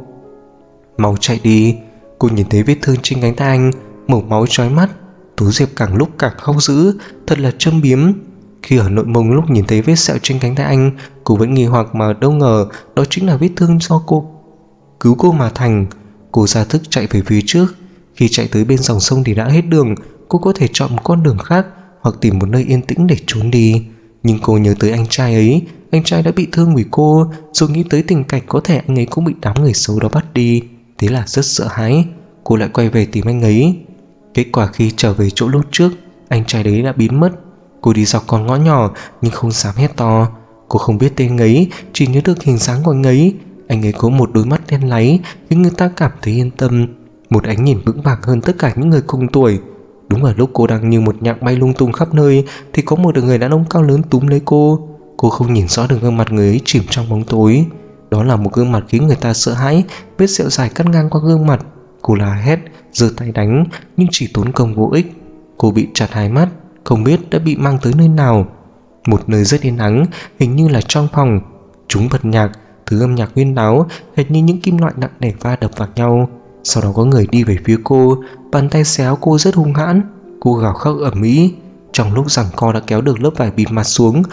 Mau chạy đi. Cô nhìn thấy vết thương trên cánh tay anh, màu máu chói mắt. Tú Diệp càng lúc càng khóc dữ, thật là châm biếm. Khi ở nội mông lúc nhìn thấy vết sẹo trên cánh tay anh, cô vẫn nghi hoặc mà đâu ngờ đó chính là vết thương do cô cứu cô mà thành. Cô ra thức chạy về phía trước. Khi chạy tới bên dòng sông thì đã hết đường. Cô có thể chọn một con đường khác hoặc tìm một nơi yên tĩnh để trốn đi. Nhưng cô nhớ tới anh trai ấy. Anh trai đã bị thương vì cô, rồi nghĩ tới tình cảnh có thể anh ấy cũng bị đám người xấu đó bắt đi. Thế là rất sợ hãi. Cô lại quay về tìm anh ấy. Kết quả khi trở về chỗ lúc trước, anh trai đấy đã biến mất. Cô đi dọc con ngõ nhỏ nhưng không dám hét to. Cô không biết tên ấy, chỉ nhớ được hình dáng của anh ấy. Anh ấy có một đôi mắt đen láy khiến người ta cảm thấy yên tâm, một ánh nhìn vững vàng hơn tất cả những người cùng tuổi. Đúng ở lúc cô đang như một nhạc bay lung tung khắp nơi thì có một người đàn ông cao lớn túm lấy cô. Cô không nhìn rõ được gương mặt người ấy chìm trong bóng tối. Đó là một gương mặt khiến người ta sợ hãi, vết sẹo dài cắt ngang qua gương mặt. Cô la hét, giơ tay đánh nhưng chỉ tốn công vô ích. Cô bị chặt hai mắt, không biết đã bị mang tới nơi nào. Một nơi rất yên ắng, hình như là trong phòng. Chúng bật nhạc, thứ âm nhạc huyên náo, hệt như những kim loại nặng nề va đập vào nhau. Sau đó có người đi về phía cô, bàn tay xéo cô rất hung hãn. Cô gào khóc ầm ĩ. Trong lúc giằng co đã kéo được lớp vải bịt mặt xuống.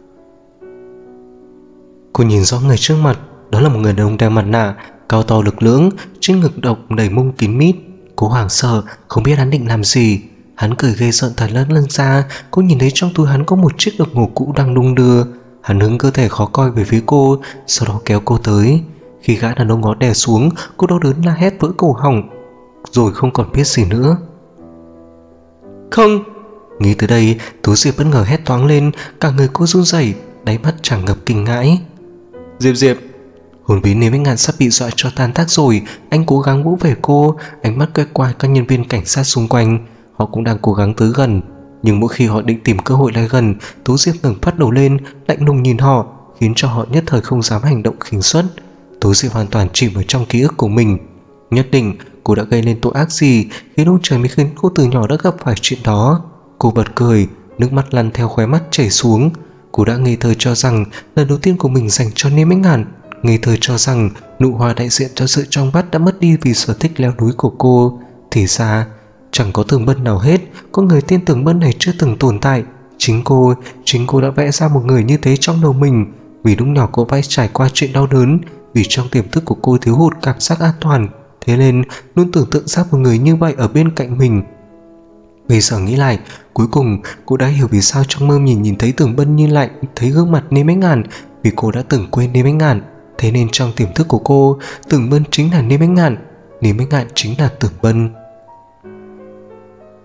Cô nhìn rõ người trước mặt. Đó là một người đàn ông đeo mặt nạ, cao to lực lưỡng, trên ngực độc đầy mông kín mít. Cô hoảng sợ, không biết hắn định làm gì. Hắn cười ghê rợn thật lân ra. Cô nhìn thấy trong túi hắn có một chiếc đồng hồ cũ đang đung đưa. Hắn hướng cơ thể khó coi về phía cô, sau đó kéo cô tới. Khi gã đàn ông ngó đè xuống, cô đau đớn la hét vỡ cổ họng, rồi không còn biết gì nữa. Không! Nghĩ tới đây, Tú Diệp bất ngờ hét toáng lên. Cả người cô run rẩy, đáy mắt tràn ngập kinh ngãi. Diệp! Hồn vía Niêm Mấy Ngạn sắp bị dọa cho tan tác rồi. Anh cố gắng vỗ về cô, ánh mắt quét qua các nhân viên cảnh sát xung quanh. Họ cũng đang cố gắng tới gần, nhưng mỗi khi họ định tìm cơ hội lại gần, Tú Diệp ngẩng phát đầu lên, lạnh lùng nhìn họ, khiến cho họ nhất thời không dám hành động khinh suất. Tú Diệp hoàn toàn chìm ở trong ký ức của mình. Nhất định cô đã gây nên tội ác gì khiến ông trời mới khiến cô từ nhỏ đã gặp phải chuyện đó. Cô bật cười, nước mắt lăn theo khóe mắt chảy xuống. Cô đã ngây thơ cho rằng lần đầu tiên của mình dành cho Niêm Mấy Ngạn, ngây thơ cho rằng nụ hoa đại diện cho sự trong vắt đã mất đi vì sở thích leo núi của cô. Thì ra chẳng có Tường Bân nào hết. Có người tên Tường Bân này chưa từng tồn tại. Chính cô đã vẽ ra một người như thế trong đầu mình. Vì lúc nhỏ cô phải trải qua chuyện đau đớn, vì trong tiềm thức của cô thiếu hụt cảm giác an toàn, thế nên luôn tưởng tượng ra một người như vậy ở bên cạnh mình. Bây giờ nghĩ lại, cuối cùng cô đã hiểu vì sao trong mơ nhìn thấy Tường Bân nhìn lại thấy gương mặt Niêm Mấy Ngạn. Vì cô đã từng quên Niêm Mấy Ngạn, thế nên trong tiềm thức của cô, Tường Bân chính là Niêm Mấy Ngạn, Niêm Mấy Ngạn chính là Tường Bân.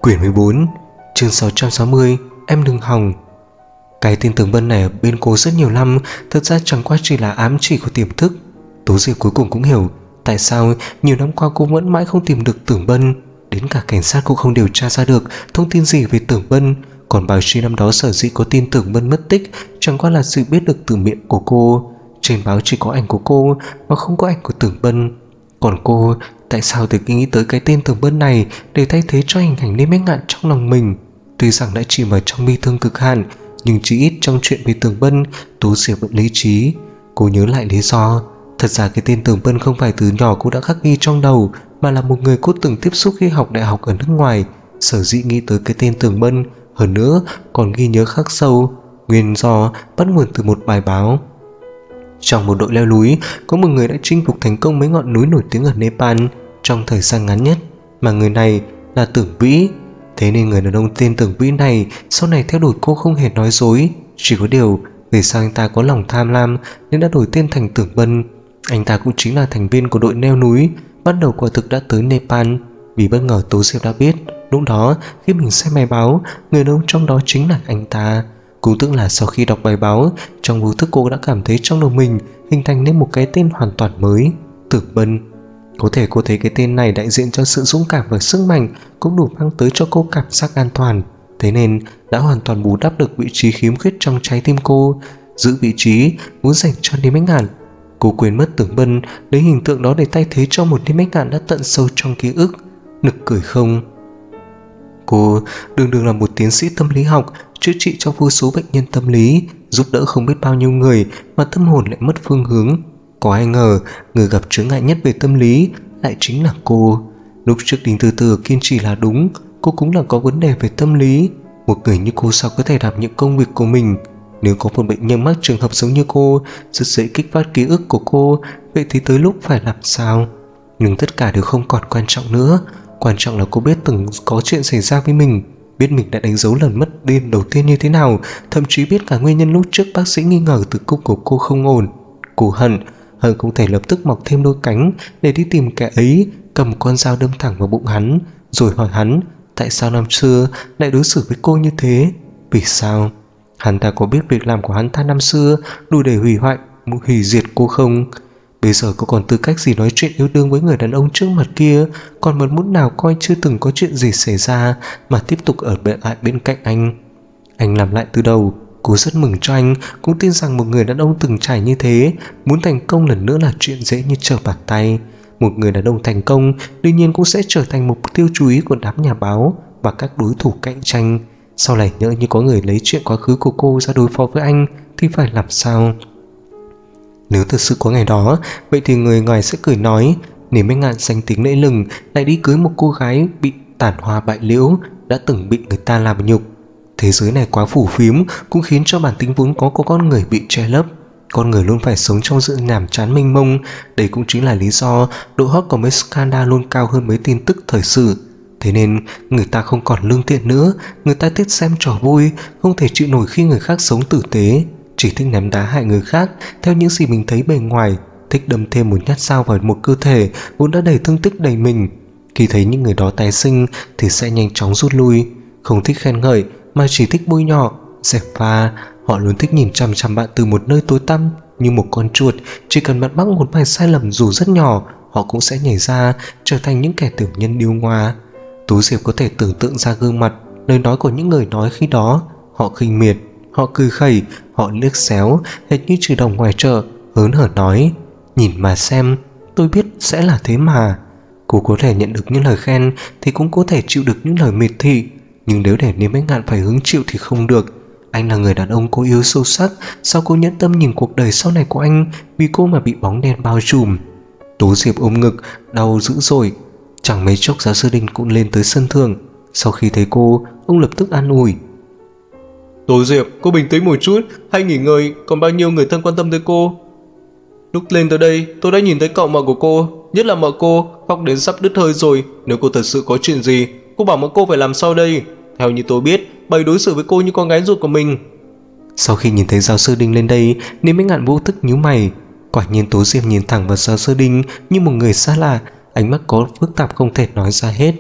Quyển 14, chương 660, em đừng hòng. Cái tên Tưởng Bân này ở bên cô rất nhiều năm, thật ra chẳng qua chỉ là ám chỉ của tiềm thức. Tố Diệp cuối cùng cũng hiểu tại sao nhiều năm qua cô vẫn mãi không tìm được Tưởng Bân. Đến cả cảnh sát cũng không điều tra ra được thông tin gì về Tưởng Bân. Còn báo chí năm đó sở dĩ có tin Tưởng Bân mất tích chẳng qua là sự biết được từ miệng của cô. Trên báo chỉ có ảnh của cô mà không có ảnh của Tưởng Bân. Còn cô, tại sao tự nghĩ tới cái tên Tưởng Bân này để thay thế cho hình ảnh Lê Bách Ngạn trong lòng mình? Tuy rằng đã chìm vào trong bi thương cực hạn, nhưng chỉ ít trong chuyện về Tưởng Bân, Tố Diệp vẫn lý trí. Cô nhớ lại lý do. Thật ra cái tên Tưởng Bân không phải từ nhỏ cô đã khắc ghi trong đầu, mà là một người cô từng tiếp xúc khi học đại học ở nước ngoài. Sở dĩ nghĩ tới cái tên Tưởng Bân, hơn nữa còn ghi nhớ khắc sâu. Nguyên do bắt nguồn từ một bài báo. Trong một đội leo núi, có một người đã chinh phục thành công mấy ngọn núi nổi tiếng ở Nepal trong thời gian ngắn nhất, mà người này là Tưởng Vĩ. Thế nên người đàn ông tên Tưởng Vĩ này sau này theo đuổi cô không hề nói dối. Chỉ có điều về sau anh ta có lòng tham lam nên đã đổi tên thành Tưởng Bân. Anh ta cũng chính là thành viên của đội leo núi bắt đầu quả thực đã tới Nepal. Vì bất ngờ Tố Diệp đã biết lúc đó khi mình xem bài báo, người đàn ông trong đó chính là anh ta. Cũng tức là sau khi đọc bài báo, trong vô thức cô đã cảm thấy trong đầu mình hình thành nên một cái tên hoàn toàn mới, Tưởng Bân. Có thể cô thấy cái tên này đại diện cho sự dũng cảm và sức mạnh, cũng đủ mang tới cho cô cảm giác an toàn. Thế nên đã hoàn toàn bù đắp được vị trí khiếm khuyết trong trái tim cô, giữ vị trí muốn dành cho Lê Bách Ngạn. Cô quên mất Tưởng Bân, lấy hình tượng đó để thay thế cho một Lê Bách Ngạn đã tận sâu trong ký ức. Nực cười không? Cô đương là một tiến sĩ tâm lý học, chữa trị cho vô số bệnh nhân tâm lý, giúp đỡ không biết bao nhiêu người mà tâm hồn lại mất phương hướng. Có ai ngờ người gặp chướng ngại nhất về tâm lý lại chính là cô. Lúc trước Đinh Từ Từ kiên trì là đúng, cô cũng là có vấn đề về tâm lý. Một người như cô sao có thể đảm nhiệm công việc của mình? Nếu có một bệnh nhân mắc trường hợp giống như cô, rất dễ kích phát ký ức của cô, vậy thì tới lúc phải làm sao? Nhưng tất cả đều không còn quan trọng nữa. Quan trọng là cô biết từng có chuyện xảy ra với mình, biết mình đã đánh dấu lần mất điên đầu tiên như thế nào, thậm chí biết cả nguyên nhân lúc trước bác sĩ nghi ngờ tử cung của cô không ổn. Cô hận không thể lập tức mọc thêm đôi cánh để đi tìm kẻ ấy, cầm một con dao đâm thẳng vào bụng hắn, rồi hỏi hắn tại sao năm xưa lại đối xử với cô như thế. Vì sao? Hắn ta có biết việc làm của hắn ta năm xưa đủ để hủy diệt cô không? Bây giờ cô còn tư cách gì nói chuyện yêu đương với người đàn ông trước mặt kia, còn một mút nào coi chưa từng có chuyện gì xảy ra mà tiếp tục ở lại bên cạnh anh. Anh làm lại từ đầu. Cô rất mừng cho anh, cũng tin rằng một người đàn ông từng trải như thế, muốn thành công lần nữa là chuyện dễ như trở bàn tay. Một người đàn ông thành công đương nhiên cũng sẽ trở thành mục tiêu chú ý của đám nhà báo và các đối thủ cạnh tranh. Sau này nhỡ như có người lấy chuyện quá khứ của cô ra đối phó với anh thì phải làm sao? Nếu thật sự có ngày đó, vậy thì người ngoài sẽ cười nói Nếu Bách Ngạn danh tính lẫy lừng lại đi cưới một cô gái bị tàn hoa bại liễu, đã từng bị người ta làm nhục. Thế giới này quá phủ phiếm, cũng khiến cho bản tính vốn có của con người bị che lấp. Con người luôn phải sống trong sự nhàm chán mênh mông. Đây cũng chính là lý do độ hot của mấy scandal luôn cao hơn mấy tin tức thời sự. Thế nên người ta không còn lương thiện nữa, người ta thích xem trò vui, không thể chịu nổi khi người khác sống tử tế, chỉ thích ném đá hại người khác theo những gì mình thấy bề ngoài, thích đâm thêm một nhát dao vào một cơ thể vốn đã đầy thương tích đầy mình. Khi thấy những người đó tái sinh thì sẽ nhanh chóng rút lui, không thích khen ngợi mà chỉ thích bôi nhọ, dèm pha. Họ luôn thích nhìn chằm chằm bạn từ một nơi tối tăm như một con chuột, chỉ cần bạn mắc một vài sai lầm dù rất nhỏ, họ cũng sẽ nhảy ra trở thành những kẻ tiểu nhân điêu ngoa. Tú Diệp có thể tưởng tượng ra gương mặt, lời nói của những người nói khi đó. Họ khinh miệt, họ cười khẩy, họ liếc xéo, hệt như chửi đồng ngoài chợ, hớn hở nói nhìn mà xem, tôi biết sẽ là thế mà. Cô có thể nhận được những lời khen thì cũng có thể chịu được những lời miệt thị, nhưng nếu để Niêm Bách Ngạn phải hứng chịu thì không được. Anh là người đàn ông cô yêu sâu sắc, sao cô nhẫn tâm nhìn cuộc đời sau này của anh vì cô mà bị bóng đen bao trùm? Tố Diệp ôm ngực, đau dữ dội. Chẳng mấy chốc giáo sư Đinh cũng lên tới sân thượng. Sau khi thấy cô, ông lập tức an ủi. Tố Diệp, cô bình tĩnh một chút, hãy nghỉ ngơi, còn bao nhiêu người thân quan tâm tới cô. Lúc lên tới đây, tôi đã nhìn thấy cậu mợ của cô, nhất là mợ cô, khóc đến sắp đứt hơi rồi. Nếu cô thật sự có chuyện gì, cô bảo mợ cô phải làm sao đây? Theo như tôi biết, bà đối xử với cô như con gái ruột của mình. Sau khi nhìn thấy giáo sư Đinh lên đây, Niêm Bách Ngạn vô thức nhíu mày. Quả nhiên Tố Diệp nhìn thẳng vào giáo sư Đinh như một người xa lạ, ánh mắt có phức tạp không thể nói ra hết.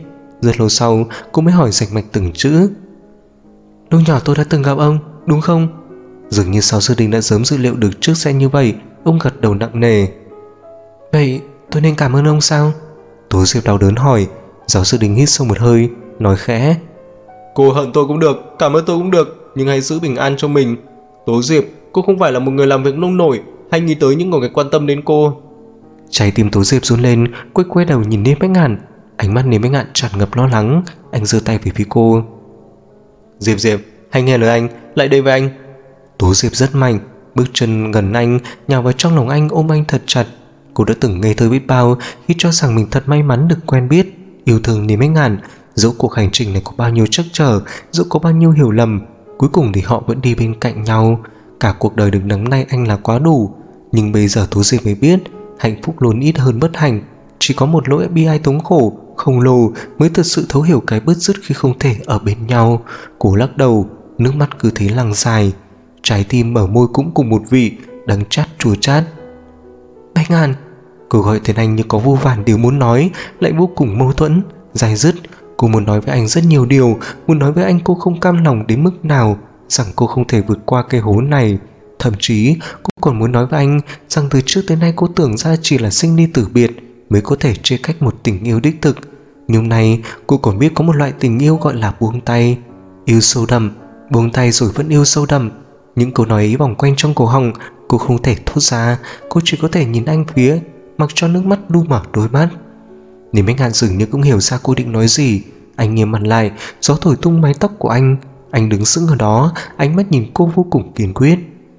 Rất lâu sau cô mới hỏi rành mạch từng chữ. Lúc nhỏ tôi đã từng gặp ông, đúng không? Dường như Giáo sư Đình đã sớm dự liệu được trước sẽ như vậy. Ông gật đầu nặng nề. Vậy tôi nên cảm ơn ông sao? Tố Diệp đau đớn hỏi. Giáo sư Đình hít sâu một hơi, nói khẽ. Cô hận tôi cũng được, cảm ơn tôi cũng được, nhưng hãy giữ bình an cho mình. Tố Diệp, cô không phải là một người làm việc nông nổi, hay nghĩ tới những người quan tâm đến cô. Trái tim Tố Diệp run lên, quay đầu nhìn Niêm Bách Ngạn. Ánh mắt Niêm Bách Ngạn tràn ngập lo lắng. Anh giơ tay về phía cô. Diệp, hãy nghe lời anh, lại đây với anh. Tố Diệp rất mạnh, bước chân gần anh, nhào vào trong lòng anh, ôm anh thật chặt. Cô đã từng ngây thơ biết bao khi cho rằng mình thật may mắn được quen biết, yêu thương Niêm Bách Ngạn. Dẫu cuộc hành trình này có bao nhiêu trắc trở, dẫu có bao nhiêu hiểu lầm, cuối cùng thì họ vẫn đi bên cạnh nhau. Cả cuộc đời được nắm nay anh là quá đủ. Nhưng bây giờ Tố Diệp mới biết, hạnh phúc luôn ít hơn bất hạnh. Chỉ có một nỗi bi ai thống khổ khổng lồ mới thật sự thấu hiểu cái bứt rứt khi không thể ở bên nhau. Cô lắc đầu, nước mắt cứ thế lăn dài. Trái tim ở môi cũng cùng một vị, đắng chát chua chát. Bách Ngạn. Cô gọi tên anh như có vô vàn điều muốn nói, lại vô cùng mâu thuẫn, dai dứt. Cô muốn nói với anh rất nhiều điều, muốn nói với anh cô không cam lòng đến mức nào, rằng cô không thể vượt qua cái hố này. Thậm chí cô còn muốn nói với anh rằng từ trước tới nay cô tưởng ra chỉ là sinh ly tử biệt mới có thể chia cách một tình yêu đích thực. Nhưng nay cô còn biết có một loại tình yêu gọi là buông tay. Yêu sâu đậm, buông tay rồi vẫn yêu sâu đậm. Những câu nói ấy vòng quanh trong cổ họng, cô không thể thốt ra. Cô chỉ có thể nhìn anh phía, mặc cho nước mắt lu mở đôi mắt. Niêm Bách Ngạn dường như cũng hiểu ra cô định nói gì. Anh nghiêm mặt lại, gió thổi tung mái tóc của anh. Anh đứng sững ở đó, ánh mắt nhìn cô vô cùng kiên quyết.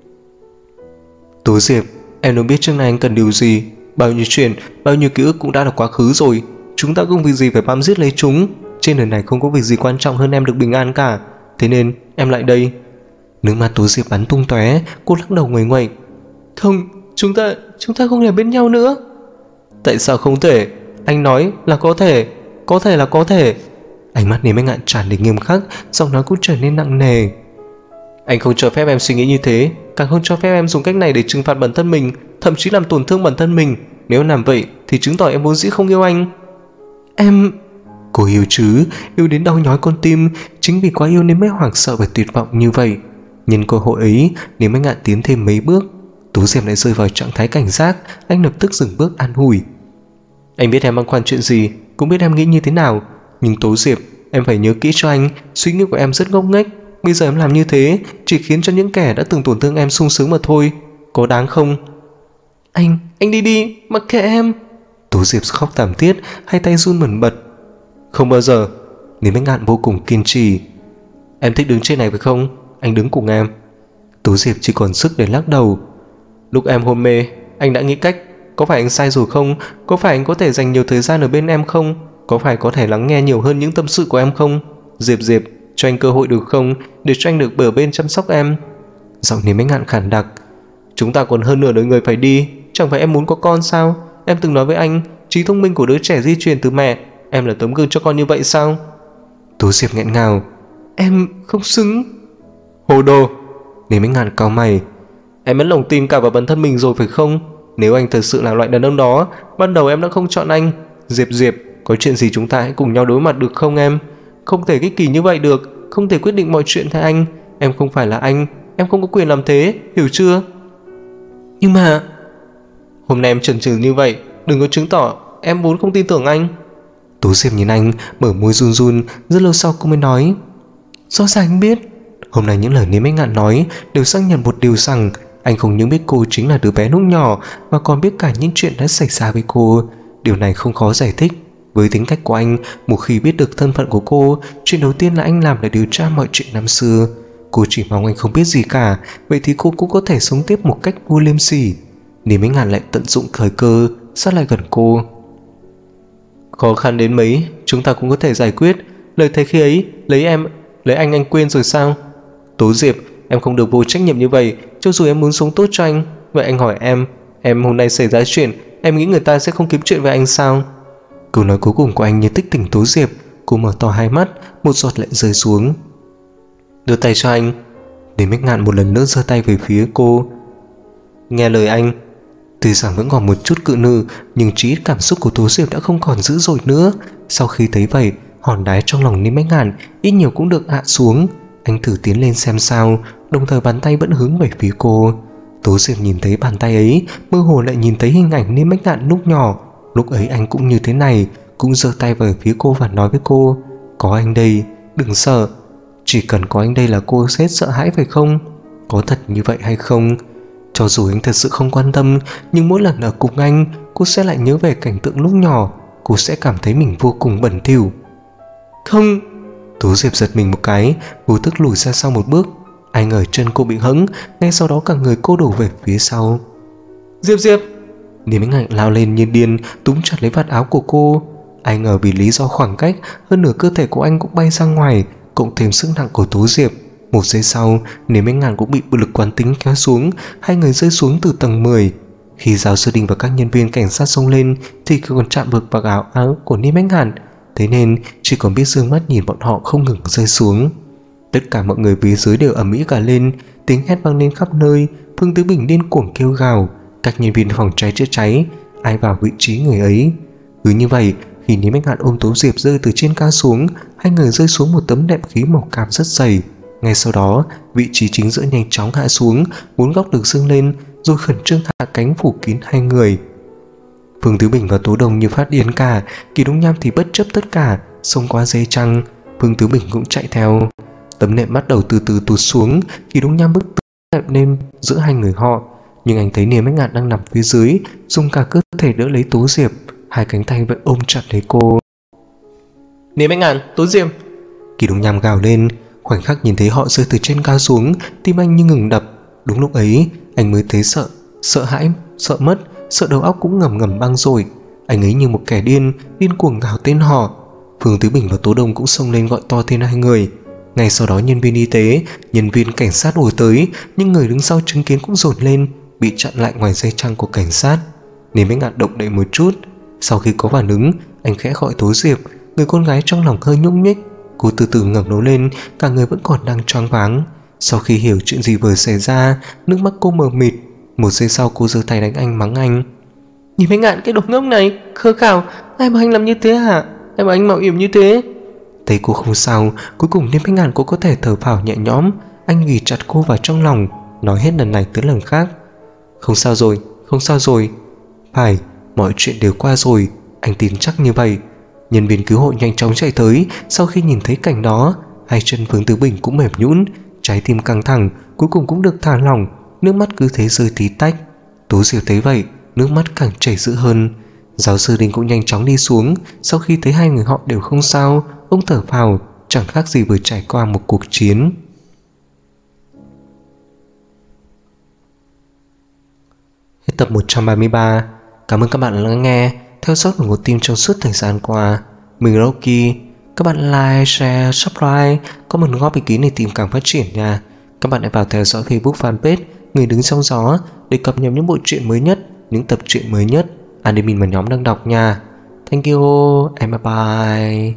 Tố Diệp, em đâu biết trước nay anh cần điều gì. Bao nhiêu chuyện, bao nhiêu ký ức cũng đã là quá khứ rồi. Chúng ta không vì gì phải bám giết lấy chúng. Trên đời này không có việc gì quan trọng hơn em được bình an cả. Thế nên em lại đây. Nước mắt Tố Diệp bắn tung tóe. Cô lắc đầu nguầy nguậy. Không, chúng ta không thể bên nhau nữa. Tại sao không thể? Anh nói là có thể. Có thể là có thể. Ánh mắt Niêm Bách Ngạn tràn đầy nghiêm khắc, giọng nói cũng trở nên nặng nề. Anh không cho phép em suy nghĩ như thế, càng không cho phép em dùng cách này để trừng phạt bản thân mình, thậm chí làm tổn thương bản thân mình. Nếu làm vậy thì chứng tỏ em vốn dĩ không yêu anh. Em... Cô yêu chứ, yêu đến đau nhói con tim. Chính vì quá yêu nên mới hoảng sợ và tuyệt vọng như vậy. Nhân cơ hội ấy, Niêm Bách Ngạn tiến thêm mấy bước. Tố Diệp lại rơi vào trạng thái cảnh giác. Anh lập tức dừng bước an ủi. Anh biết em băn khoăn chuyện gì, cũng biết em nghĩ như thế nào. Nhưng Tố Diệp, em phải nhớ kỹ cho anh, suy nghĩ của em rất ngốc nghếch. Bây giờ em làm như thế chỉ khiến cho những kẻ đã từng tổn thương em sung sướng mà thôi. Có đáng không? Anh đi đi, mặc kệ em. Tố Diệp khóc thảm thiết, hai tay run bần bật. Không bao giờ. Niêm Bách Ngạn vô cùng kiên trì. Em thích đứng trên này phải không? Anh đứng cùng em. Tố Diệp chỉ còn sức để lắc đầu. Lúc em hôn mê, anh đã nghĩ cách. Có phải anh sai rồi không? Có phải anh có thể dành nhiều thời gian ở bên em không? Có phải có thể lắng nghe nhiều hơn những tâm sự của em không? Diệp, cho anh cơ hội được không? Để cho anh được ở bên chăm sóc em. Giọng Niêm Bách Ngạn khàn đặc. Chúng ta còn hơn nửa đời người phải đi. Chẳng phải em muốn có con sao? Em từng nói với anh, trí thông minh của đứa trẻ di truyền từ mẹ. Em là tấm gương cho con như vậy sao? Tố Diệp nghẹn ngào. Em không xứng. Hồ đồ. Niêm Bách Ngạn cau mày. Em mất lòng tin cả vào bản thân mình rồi phải không? Nếu anh thật sự là loại đàn ông đó, ban đầu em đã không chọn anh. Diệp, có chuyện gì chúng ta hãy cùng nhau đối mặt được không em? Không thể ích kỷ như vậy được. Không thể quyết định mọi chuyện thay anh. Em không phải là anh. Em không có quyền làm thế, hiểu chưa? Nhưng mà... Hôm nay em chần chừ như vậy, đừng có chứng tỏ em vốn không tin tưởng anh. Tố Diệp nhìn anh, mở môi run run. Rất lâu sau cô mới nói. Rõ ràng anh biết. Hôm nay những lời Niêm Bách Ngạn nói đều xác nhận một điều rằng anh không những biết cô chính là đứa bé lúc nhỏ, mà còn biết cả những chuyện đã xảy ra với cô. Điều này không khó giải thích. Với tính cách của anh, một khi biết được thân phận của cô, chuyện đầu tiên là anh làm là điều tra mọi chuyện năm xưa. Cô chỉ mong anh không biết gì cả, vậy thì cô cũng có thể sống tiếp một cách vô liêm sỉ. Niêm Bách Ngạn lại tận dụng thời cơ, sát lại gần cô. Khó khăn đến mấy, chúng ta cũng có thể giải quyết. Lời thề khi ấy, lấy anh quên rồi sao? Tố Diệp, em không được vô trách nhiệm như vậy. Cho dù em muốn sống tốt cho anh. Vậy anh hỏi em hôm nay xảy ra chuyện, em nghĩ người ta sẽ không kiếm chuyện với anh sao? Câu nói cuối cùng của anh như tích tỉnh Tố Diệp. Cô mở to hai mắt, một giọt lệ rơi xuống. Đưa tay cho anh. Niêm Bách Ngạn một lần nữa giơ tay về phía cô. Nghe lời anh. Tuy rằng vẫn còn một chút cự nữ, nhưng chí ít cảm xúc của Tố Diệp đã không còn dữ dội nữa. Sau khi thấy vậy, Hòn đá trong lòng Niêm Bách Ngạn ít nhiều cũng được hạ xuống. Anh thử tiến lên xem sao, đồng thời bàn tay vẫn hướng về phía cô. Tố Diệp nhìn thấy bàn tay ấy, mơ hồ lại nhìn thấy hình ảnh Niêm Bách Ngạn lúc nhỏ. Lúc ấy anh cũng như thế này, cũng giơ tay về phía cô và nói với cô: có anh đây, đừng sợ. Chỉ cần có anh đây là cô sẽ sợ hãi phải không? Có thật như vậy hay không? Cho dù anh thật sự không quan tâm, nhưng mỗi lần ở cùng anh, cô sẽ lại nhớ về cảnh tượng lúc nhỏ. Cô sẽ cảm thấy mình vô cùng bẩn thỉu. Không! Tố Diệp giật mình một cái, vô thức lùi ra sau một bước. Ai ngờ chân cô bị hẫng, ngay sau đó cả người cô đổ về phía sau. Diệp Diệp! Niêm Bách Ngạn lao lên như điên, túm chặt lấy vạt áo của cô. Ai ngờ vì lý do khoảng cách, hơn nửa cơ thể của anh cũng bay ra ngoài, cộng thêm sức nặng của Tố Diệp. Một giây sau, Niêm Bách Ngạn cũng bị lực quán tính kéo xuống, hai người rơi xuống từ tầng 10. Khi giáo sư Đinh và các nhân viên cảnh sát xông lên thì còn chạm vực vào áo của Niêm Bách Ngạn, thế nên chỉ còn biết dương mắt nhìn bọn họ không ngừng rơi xuống. Tất cả mọi người phía dưới đều ầm ĩ cả lên, tiếng hét vang lên khắp nơi. Phương Tứ Bình điên cuồng kêu gào, các nhân viên phòng cháy chữa cháy ai vào vị trí người ấy. Cứ như vậy, khi Niêm Bách Ngạn ôm Tố Diệp rơi từ trên cao xuống, hai người rơi xuống một tấm đệm khí màu cam rất dày. Ngay sau đó, vị trí chính giữa nhanh chóng hạ xuống, bốn góc được dương lên, rồi khẩn trương hạ cánh phủ kín hai người. Phương Tứ Bình và Tố Đồng như phát điên cả, Kỳ Đông Nham thì bất chấp tất cả, xông qua dây chăng. Phương Tứ Bình cũng chạy theo. Tấm nệm bắt đầu từ từ tụt xuống, Kỳ Đông Nham bức nệm lên giữa hai người họ, nhưng anh thấy Niêm Bách Ngạn đang nằm phía dưới, dùng cả cơ thể đỡ lấy Tố Diệp, hai cánh tay vẫn ôm chặt lấy cô. Niêm Bách Ngạn, Tố Diệp! Kỳ Đông Nham gào lên. Khoảnh khắc nhìn thấy họ rơi từ trên cao xuống, tim anh như ngừng đập. Đúng lúc ấy, anh mới thấy sợ hãi, sợ mất, sợ đầu óc cũng ngầm ngầm băng rồi. Anh ấy như một kẻ điên cuồng gào tên họ. Phương Tứ Bình và Tố Đông cũng xông lên gọi to tên hai người. Ngay sau đó nhân viên y tế, nhân viên cảnh sát đuổi tới, nhưng người đứng sau chứng kiến cũng dồn lên, bị chặn lại ngoài dây chăng của cảnh sát. Niêm Bách Ngạn động đậy một chút. Sau khi có phản ứng, anh khẽ gọi Tố Diệp. Người con gái trong lòng hơi nhúc nhích. Cô từ từ ngẩng đầu lên, cả người vẫn còn đang choáng váng. Sau khi hiểu chuyện gì vừa xảy ra, nước mắt cô mờ mịt. Một giây sau cô giơ tay đánh anh, mắng anh: Niêm Bách Ngạn, cái đồ ngốc này, khờ khảo, ai mà anh làm như thế hả? Ai mà anh mạo hiểm như thế? Thấy cô không sao, cuối cùng Niêm Bách Ngạn cô có thể thở phào nhẹ nhõm. Anh ghì chặt cô vào trong lòng, nói hết lần này tới lần khác: Không sao rồi, không sao rồi. Phải, mọi chuyện đều qua rồi, anh tin chắc như vậy. Nhân viên cứu hộ nhanh chóng chạy tới. Sau khi nhìn thấy cảnh đó, hai chân Phương Tứ Bình cũng mềm nhũn, trái tim căng thẳng cuối cùng cũng được thả lỏng, nước mắt cứ thế rơi tí tách. Tố Diệp thấy vậy, nước mắt càng chảy dữ hơn. Giáo sư Đinh cũng nhanh chóng đi xuống. Sau khi thấy hai người họ đều không sao, ông thở phào, chẳng khác gì vừa trải qua một cuộc chiến. Hết tập 133. Cảm ơn các bạn đã lắng nghe, theo dõi của Ngột Tim trong suốt thời gian qua. Mình là Rocky. Các bạn like, share, subscribe, comment góp ý kiến để tìm càng phát triển nha. Các bạn hãy vào theo dõi Facebook fanpage Người Đứng Trong Gió để cập nhật những bộ truyện mới nhất, những tập truyện mới nhất admin và nhóm đang đọc nha. Thank you and bye bye.